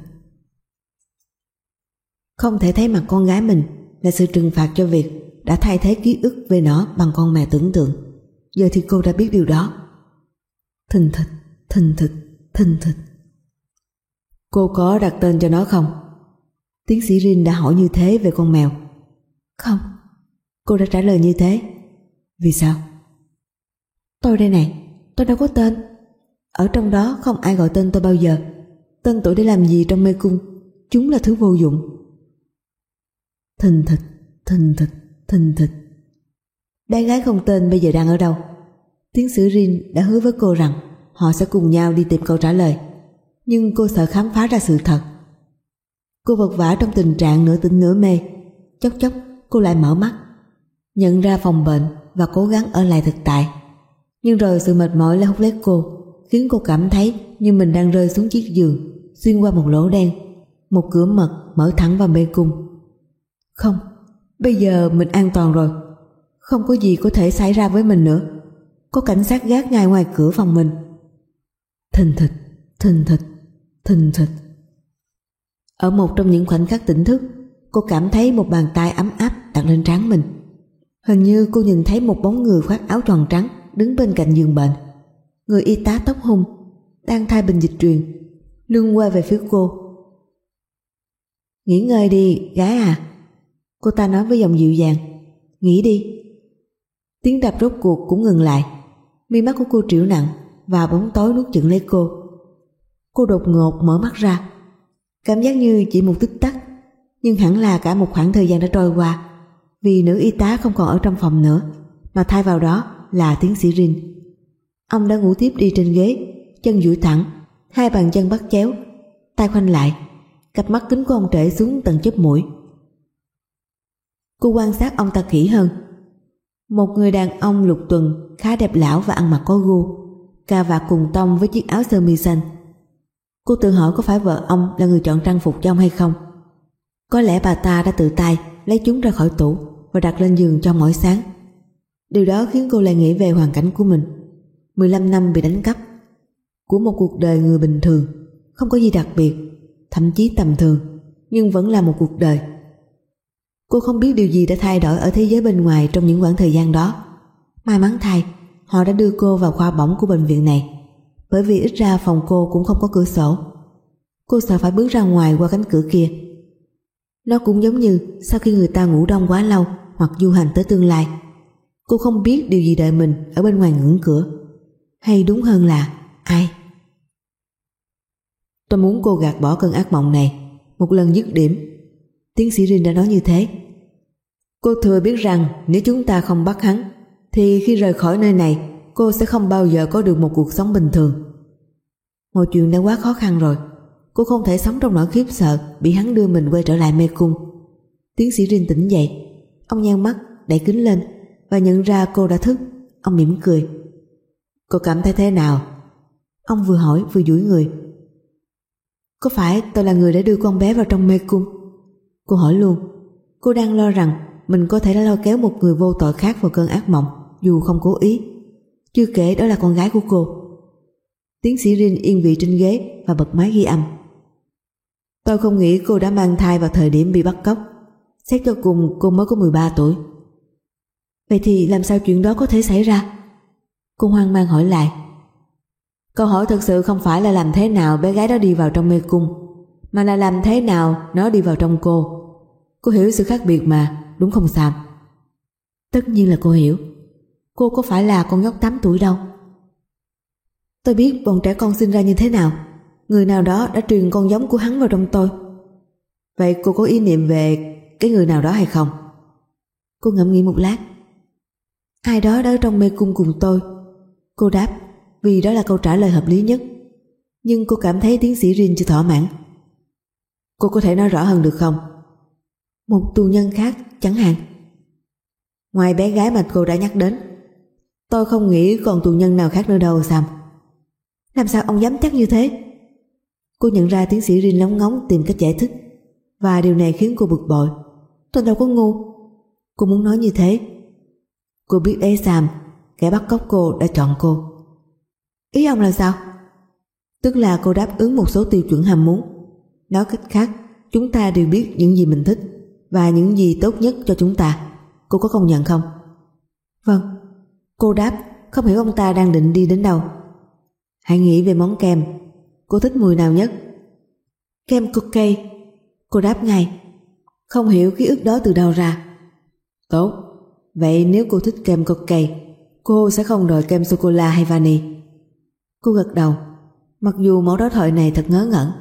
Không thể thấy mặt con gái mình là sự trừng phạt cho việc đã thay thế ký ức về nó bằng con mèo tưởng tượng. Giờ thì cô đã biết điều đó. Thình thịch, thình thịch, thình thịch. Cô có đặt tên cho nó không? Tiến sĩ Rin đã hỏi như thế về con mèo. Không, cô đã trả lời như thế. Vì sao? Tôi đây này, tôi đâu có tên. Ở trong đó không ai gọi tên tôi bao giờ. Tên tuổi để làm gì trong mê cung? Chúng là thứ vô dụng. Thình thịch, thình thịch, thình thịch. Bé gái không tên bây giờ đang ở đâu? Tiến sĩ Rin đã hứa với cô rằng họ sẽ cùng nhau đi tìm câu trả lời, nhưng cô sợ khám phá ra sự thật. Cô vật vã trong tình trạng nửa tỉnh nửa mê. Chốc chốc cô lại mở mắt, nhận ra phòng bệnh và cố gắng ở lại thực tại. Nhưng rồi sự mệt mỏi lại hút lấy cô, khiến cô cảm thấy như mình đang rơi xuống chiếc giường, xuyên qua một lỗ đen, một cửa mật mở thẳng vào mê cung. Không, bây giờ mình an toàn rồi. Không có gì có thể xảy ra với mình nữa. Có cảnh sát gác ngay ngoài cửa phòng mình. Thình thịch, thình thịch, thình thịch. Ở một trong những khoảnh khắc tỉnh thức, cô cảm thấy một bàn tay ấm áp đặt lên trán mình. Hình như cô nhìn thấy một bóng người khoác áo choàng trắng đứng bên cạnh giường bệnh. Người y tá tóc hung đang thay bình dịch truyền, lưng quay về phía cô. Nghỉ ngơi đi, gái à, cô ta nói với giọng dịu dàng. Nghỉ đi. Tiếng đập rốt cuộc cũng ngừng lại. Mi mắt của cô trĩu nặng và bóng tối nuốt chửng lấy cô. Cô đột ngột mở mắt ra, cảm giác như chỉ một tích tắc, nhưng hẳn là cả một khoảng thời gian đã trôi qua, vì nữ y tá không còn ở trong phòng nữa, mà thay vào đó là tiến sĩ Rin. Ông đã ngủ tiếp đi trên ghế, chân duỗi thẳng, hai bàn chân bắt chéo, tay khoanh lại, cặp mắt kính của ông trễ xuống tận chóp mũi. Cô quan sát ông ta kỹ hơn. Một người đàn ông lục tuần, khá đẹp lão và ăn mặc có gu, cà vạt cùng tông với chiếc áo sơ mi xanh. Cô tự hỏi có phải vợ ông là người chọn trang phục cho ông hay không. Có lẽ bà ta đã tự tay lấy chúng ra khỏi tủ và đặt lên giường cho mỗi sáng. Điều đó khiến cô lại nghĩ về hoàn cảnh của mình. mười lăm năm bị đánh cắp, của một cuộc đời người bình thường, không có gì đặc biệt, thậm chí tầm thường, nhưng vẫn là một cuộc đời. Cô không biết điều gì đã thay đổi ở thế giới bên ngoài trong những khoảng thời gian đó. May mắn thay, họ đã đưa cô vào khoa bỏng của bệnh viện này, bởi vì ít ra phòng cô cũng không có cửa sổ. Cô sợ phải bước ra ngoài qua cánh cửa kia. Nó cũng giống như sau khi người ta ngủ đông quá lâu hoặc du hành tới tương lai. Cô không biết điều gì đợi mình ở bên ngoài ngưỡng cửa. Hay đúng hơn là ai? Tôi muốn cô gạt bỏ cơn ác mộng này một lần dứt điểm. Tiến sĩ Rin đã nói như thế. Cô thừa biết rằng nếu chúng ta không bắt hắn, thì khi rời khỏi nơi này, cô sẽ không bao giờ có được một cuộc sống bình thường. Mọi chuyện đã quá khó khăn rồi. Cô không thể sống trong nỗi khiếp sợ bị hắn đưa mình quay trở lại mê cung. Tiến sĩ Rin tỉnh dậy. Ông nheo mắt, đẩy kính lên và nhận ra cô đã thức. Ông mỉm cười. Cô cảm thấy thế nào? Ông vừa hỏi vừa duỗi người. Có phải tôi là người đã đưa con bé vào trong mê cung? Cô hỏi luôn. Cô đang lo rằng mình có thể đã lôi kéo một người vô tội khác vào cơn ác mộng dù không cố ý. Chưa kể đó là con gái của cô. Tiến sĩ Rin yên vị trên ghế và bật máy ghi âm. Tôi không nghĩ cô đã mang thai vào thời điểm bị bắt cóc. Xét cho cùng cô mới có mười ba tuổi. Vậy thì làm sao chuyện đó có thể xảy ra? Cô hoang mang hỏi lại. Câu hỏi thật sự không phải là làm thế nào bé gái đó đi vào trong mê cung, mà là làm thế nào nó đi vào trong cô. Cô hiểu sự khác biệt mà, đúng không Sam? Tất nhiên là cô hiểu. Cô có phải là con nhóc tám tuổi đâu. Tôi biết bọn trẻ con sinh ra như thế nào. Người nào đó đã truyền con giống của hắn vào trong tôi. Vậy cô có ý niệm về cái người nào đó hay không? Cô ngẫm nghĩ một lát. Ai đó đã ở trong mê cung cùng tôi. Cô đáp, vì đó là câu trả lời hợp lý nhất. Nhưng cô cảm thấy tiến sĩ Rin chưa thỏa mãn. Cô có thể nói rõ hơn được không? Một tù nhân khác chẳng hạn. Ngoài bé gái mà cô đã nhắc đến, tôi không nghĩ còn tù nhân nào khác nữa đâu Sam. Làm sao ông dám chắc như thế? Cô nhận ra tiến sĩ Rin lóng ngóng tìm cách giải thích, và điều này khiến cô bực bội. Tôi đâu có ngu. Cô muốn nói như thế. Cô biết đấy Sam, kẻ bắt cóc cô đã chọn cô. Ý ông là sao? Tức là cô đáp ứng một số tiêu chuẩn ham muốn. Nói cách khác, chúng ta đều biết những gì mình thích và những gì tốt nhất cho chúng ta. Cô có công nhận không? Vâng. Cô đáp, không hiểu ông ta đang định đi đến đâu. Hãy nghĩ về món kem. Cô thích mùi nào nhất? Kem cookie. Cô đáp ngay, không hiểu ký ức đó từ đâu ra. Tốt. Vậy nếu cô thích kem cookie, cô sẽ không đòi kem sô-cô-la hay vani. Cô gật đầu, mặc dù mẫu đối thoại này thật ngớ ngẩn.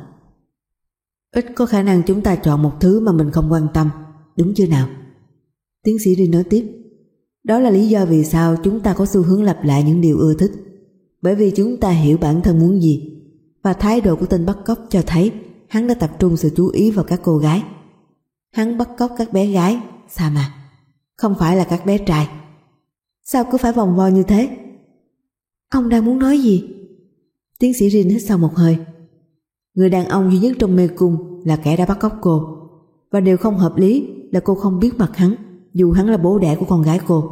Ít có khả năng chúng ta chọn một thứ mà mình không quan tâm, đúng chưa nào? Tiến sĩ Rin nói tiếp. Đó là lý do vì sao chúng ta có xu hướng lặp lại những điều ưa thích. Bởi vì chúng ta hiểu bản thân muốn gì. Và thái độ của tên bắt cóc cho thấy hắn đã tập trung sự chú ý vào các cô gái. Hắn bắt cóc các bé gái, sao mà, không phải là các bé trai. Sao cứ phải vòng vo như thế? Ông đang muốn nói gì? Tiến sĩ Rin hít sâu một hơi. Người đàn ông duy nhất trong mê cung là kẻ đã bắt cóc cô. Và điều không hợp lý là cô không biết mặt hắn, dù hắn là bố đẻ của con gái cô.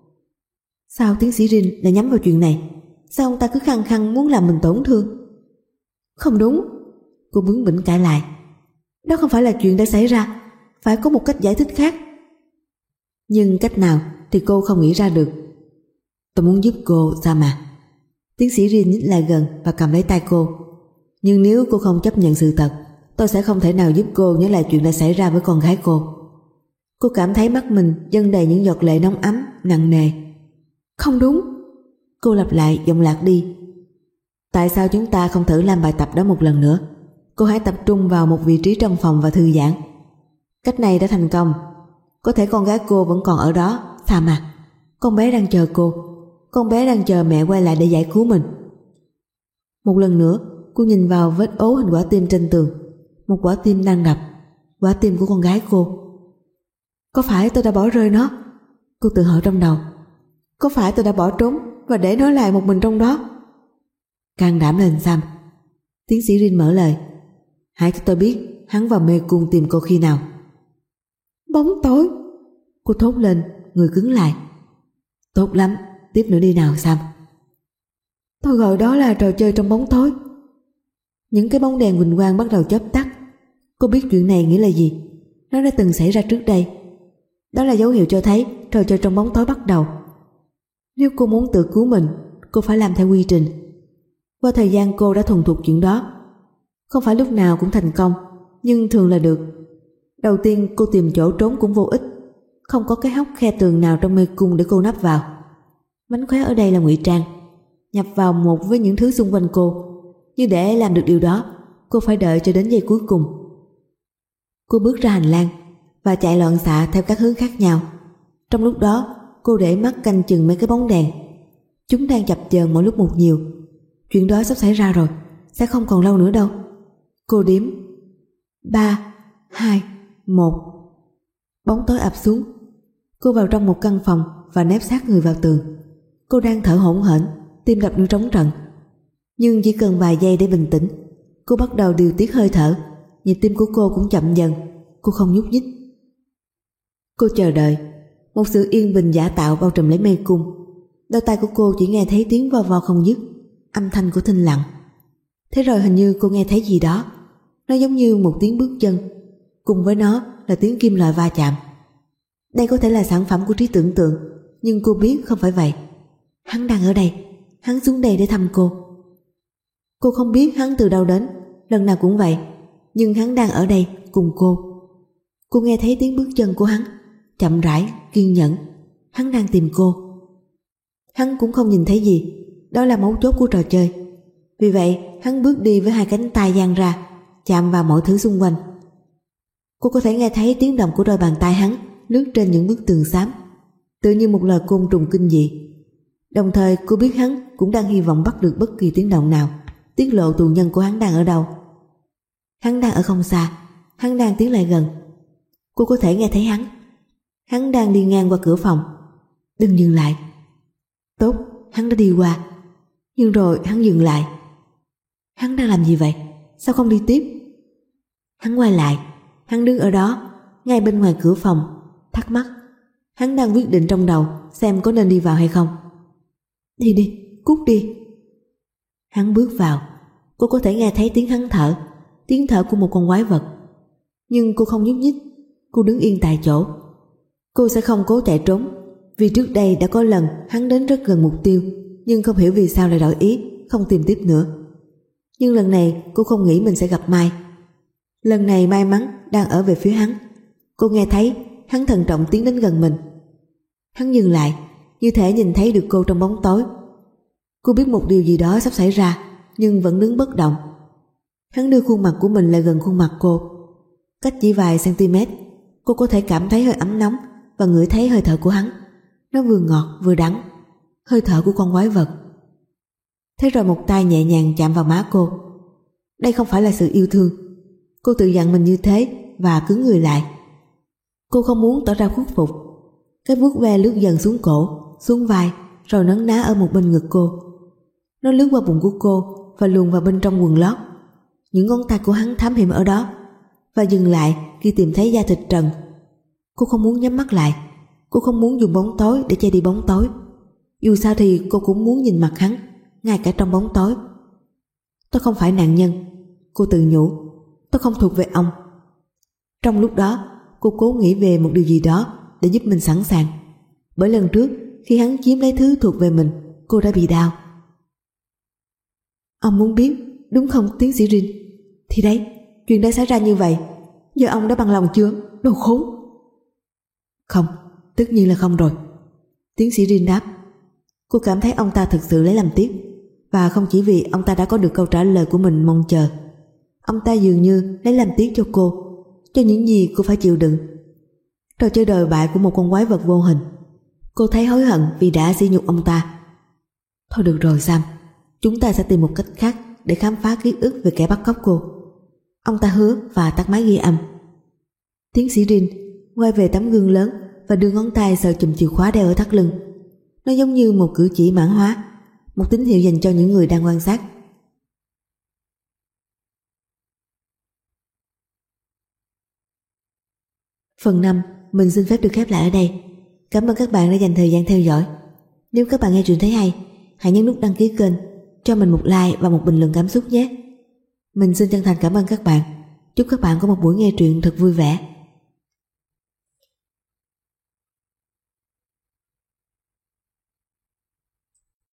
Sao tiến sĩ Rin lại nhắm vào chuyện này? Sao ông ta cứ khăng khăng muốn làm mình tổn thương? Không đúng. Cô bướng bỉnh cãi lại. Đó không phải là chuyện đã xảy ra. Phải có một cách giải thích khác. Nhưng cách nào thì cô không nghĩ ra được. Tôi muốn giúp cô, sao mà. Tiến sĩ Rin nhích lại gần và cầm lấy tay cô. Nhưng nếu cô không chấp nhận sự thật, tôi sẽ không thể nào giúp cô nhớ lại chuyện đã xảy ra với con gái cô. Cô cảm thấy mắt mình dâng đầy những giọt lệ nóng ấm, nặng nề. Không đúng. Cô lặp lại giọng lạc đi. Tại sao chúng ta không thử làm bài tập đó một lần nữa? Cô hãy tập trung vào một vị trí trong phòng và thư giãn. Cách này đã thành công. Có thể con gái cô vẫn còn ở đó, sao mà. Con bé đang chờ cô. Con bé đang chờ mẹ quay lại để giải cứu mình. Một lần nữa, cô nhìn vào vết ố hình quả tim trên tường. Một quả tim đang đập. Quả tim của con gái cô. Có phải tôi đã bỏ rơi nó? Cô tự hỏi trong đầu. Có phải tôi đã bỏ trốn và để nó lại một mình trong đó? Can đảm lên Sam. Tiến sĩ Rin mở lời. Hãy cho tôi biết hắn vào mê cung tìm cô khi nào. Bóng tối. Cô thốt lên, người cứng lại. Tốt lắm, tiếp nữa đi nào Sam. Tôi gọi đó là trò chơi trong bóng tối. Những cái bóng đèn huỳnh quang bắt đầu chớp tắt. Cô biết chuyện này nghĩa là gì. Nó đã từng xảy ra trước đây. Đó là dấu hiệu cho thấy trò chơi trong bóng tối bắt đầu. Nếu cô muốn tự cứu mình, cô phải làm theo quy trình. Qua thời gian cô đã thuần thục chuyện đó. Không phải lúc nào cũng thành công, nhưng thường là được. Đầu tiên cô tìm chỗ trốn cũng vô ích. Không có cái hốc khe tường nào trong mê cung để cô nấp vào. Mánh khóe ở đây là ngụy trang, nhập vào một với những thứ xung quanh cô. Nhưng để làm được điều đó, cô phải đợi cho đến giây cuối cùng. Cô bước ra hành lang và chạy loạn xạ theo các hướng khác nhau. Trong lúc đó, cô để mắt canh chừng mấy cái bóng đèn. Chúng đang chập chờn mỗi lúc một nhiều. Chuyện đó sắp xảy ra rồi, sẽ không còn lâu nữa đâu. Cô đếm ba, hai, một. Bóng tối ập xuống. Cô vào trong một căn phòng và nép sát người vào tường. Cô đang thở hổn hển, tim đập như trống trận. Nhưng chỉ cần vài giây để bình tĩnh, cô bắt đầu điều tiết hơi thở, nhịp tim của cô cũng chậm dần, cô không nhúc nhích. Cô chờ đợi, một sự yên bình giả tạo bao trùm lấy mê cung. Đôi tai của cô chỉ nghe thấy tiếng vo vo không dứt, âm thanh của thinh lặng. Thế rồi hình như cô nghe thấy gì đó, nó giống như một tiếng bước chân, cùng với nó là tiếng kim loại va chạm. Đây có thể là sản phẩm của trí tưởng tượng, nhưng cô biết không phải vậy. Hắn đang ở đây, hắn xuống đây để thăm cô. Cô không biết hắn từ đâu đến, lần nào cũng vậy, nhưng hắn đang ở đây cùng cô. Cô nghe thấy tiếng bước chân của hắn, chậm rãi, kiên nhẫn. Hắn đang tìm cô. Hắn cũng không nhìn thấy gì, đó là mấu chốt của trò chơi. Vì vậy hắn bước đi với hai cánh tay dang ra, chạm vào mọi thứ xung quanh. Cô có thể nghe thấy tiếng động của đôi bàn tay hắn lướt trên những bức tường xám, tự như một lời côn trùng kinh dị. Đồng thời cô biết hắn cũng đang hy vọng bắt được bất kỳ tiếng động nào tiết lộ tù nhân của hắn đang ở đâu. Hắn đang ở không xa, hắn đang tiến lại gần. Cô có thể nghe thấy hắn. Hắn đang đi ngang qua cửa phòng. Đừng dừng lại. Tốt, hắn đã đi qua. Nhưng rồi hắn dừng lại. Hắn đang làm gì vậy? Sao không đi tiếp? Hắn quay lại. Hắn đứng ở đó, ngay bên ngoài cửa phòng, thắc mắc. Hắn đang quyết định trong đầu xem có nên đi vào hay không. Đi đi, cút đi. Hắn bước vào. Cô có thể nghe thấy tiếng hắn thở, tiếng thở của một con quái vật. Nhưng cô không nhúc nhích. Cô đứng yên tại chỗ. Cô sẽ không cố chạy trốn, vì trước đây đã có lần hắn đến rất gần mục tiêu, nhưng không hiểu vì sao lại đổi ý, không tìm tiếp nữa. Nhưng lần này cô không nghĩ mình sẽ gặp Mai. Lần này may mắn đang ở về phía hắn. Cô nghe thấy hắn thận trọng tiến đến gần mình. Hắn dừng lại, như thể nhìn thấy được cô trong bóng tối. Cô biết một điều gì đó sắp xảy ra, nhưng vẫn đứng bất động. Hắn đưa khuôn mặt của mình lại gần khuôn mặt cô. Cách chỉ vài cm, cô có thể cảm thấy hơi ấm nóng và ngửi thấy hơi thở của hắn. Nó vừa ngọt vừa đắng, hơi thở của con quái vật. Thế rồi một tay nhẹ nhàng chạm vào má cô. Đây không phải là sự yêu thương. Cô tự dặn mình như thế và cứng người lại. Cô không muốn tỏ ra khuất phục. Cái vuốt ve lướt dần xuống cổ, xuống vai, rồi nấn ná ở một bên ngực cô. Nó lướt qua bụng của cô và luồn vào bên trong quần lót. Những ngón tay của hắn thám hiểm ở đó và dừng lại khi tìm thấy da thịt trần. Cô không muốn nhắm mắt lại. Cô không muốn dùng bóng tối để che đi bóng tối. Dù sao thì cô cũng muốn nhìn mặt hắn, ngay cả trong bóng tối. Tôi không phải nạn nhân, cô tự nhủ. Tôi không thuộc về ông. Trong lúc đó cô cố nghĩ về một điều gì đó để giúp mình sẵn sàng. Bởi lần trước khi hắn chiếm lấy thứ thuộc về mình, cô đã bị đau. Ông muốn biết đúng không tiến sĩ Rin? Thì đấy, chuyện đã xảy ra như vậy. Giờ ông đã bằng lòng chưa? Đồ khốn. Không, tất nhiên là không rồi. Tiến sĩ Rin đáp. Cô cảm thấy ông ta thực sự lấy làm tiếc. Và không chỉ vì ông ta đã có được câu trả lời của mình mong chờ. Ông ta dường như lấy làm tiếc cho cô, cho những gì cô phải chịu đựng. Trò chơi đồi bại của một con quái vật vô hình. Cô thấy hối hận vì đã sỉ nhục ông ta. Thôi được rồi Sam, chúng ta sẽ tìm một cách khác để khám phá ký ức về kẻ bắt cóc cô. Ông ta hứa và tắt máy ghi âm. Tiến sĩ Rin quay về tấm gương lớn và đưa ngón tay sờ chùm chìa khóa đeo ở thắt lưng. Nó giống như một cử chỉ mãn hóa, một tín hiệu dành cho những người đang quan sát. Phần năm mình xin phép được khép lại ở đây. Cảm ơn các bạn đã dành thời gian theo dõi. Nếu các bạn nghe truyện thấy hay, hãy nhấn nút đăng ký kênh, cho mình một like và một bình luận cảm xúc nhé. Mình xin chân thành cảm ơn các bạn. Chúc các bạn có một buổi nghe truyện thật vui vẻ.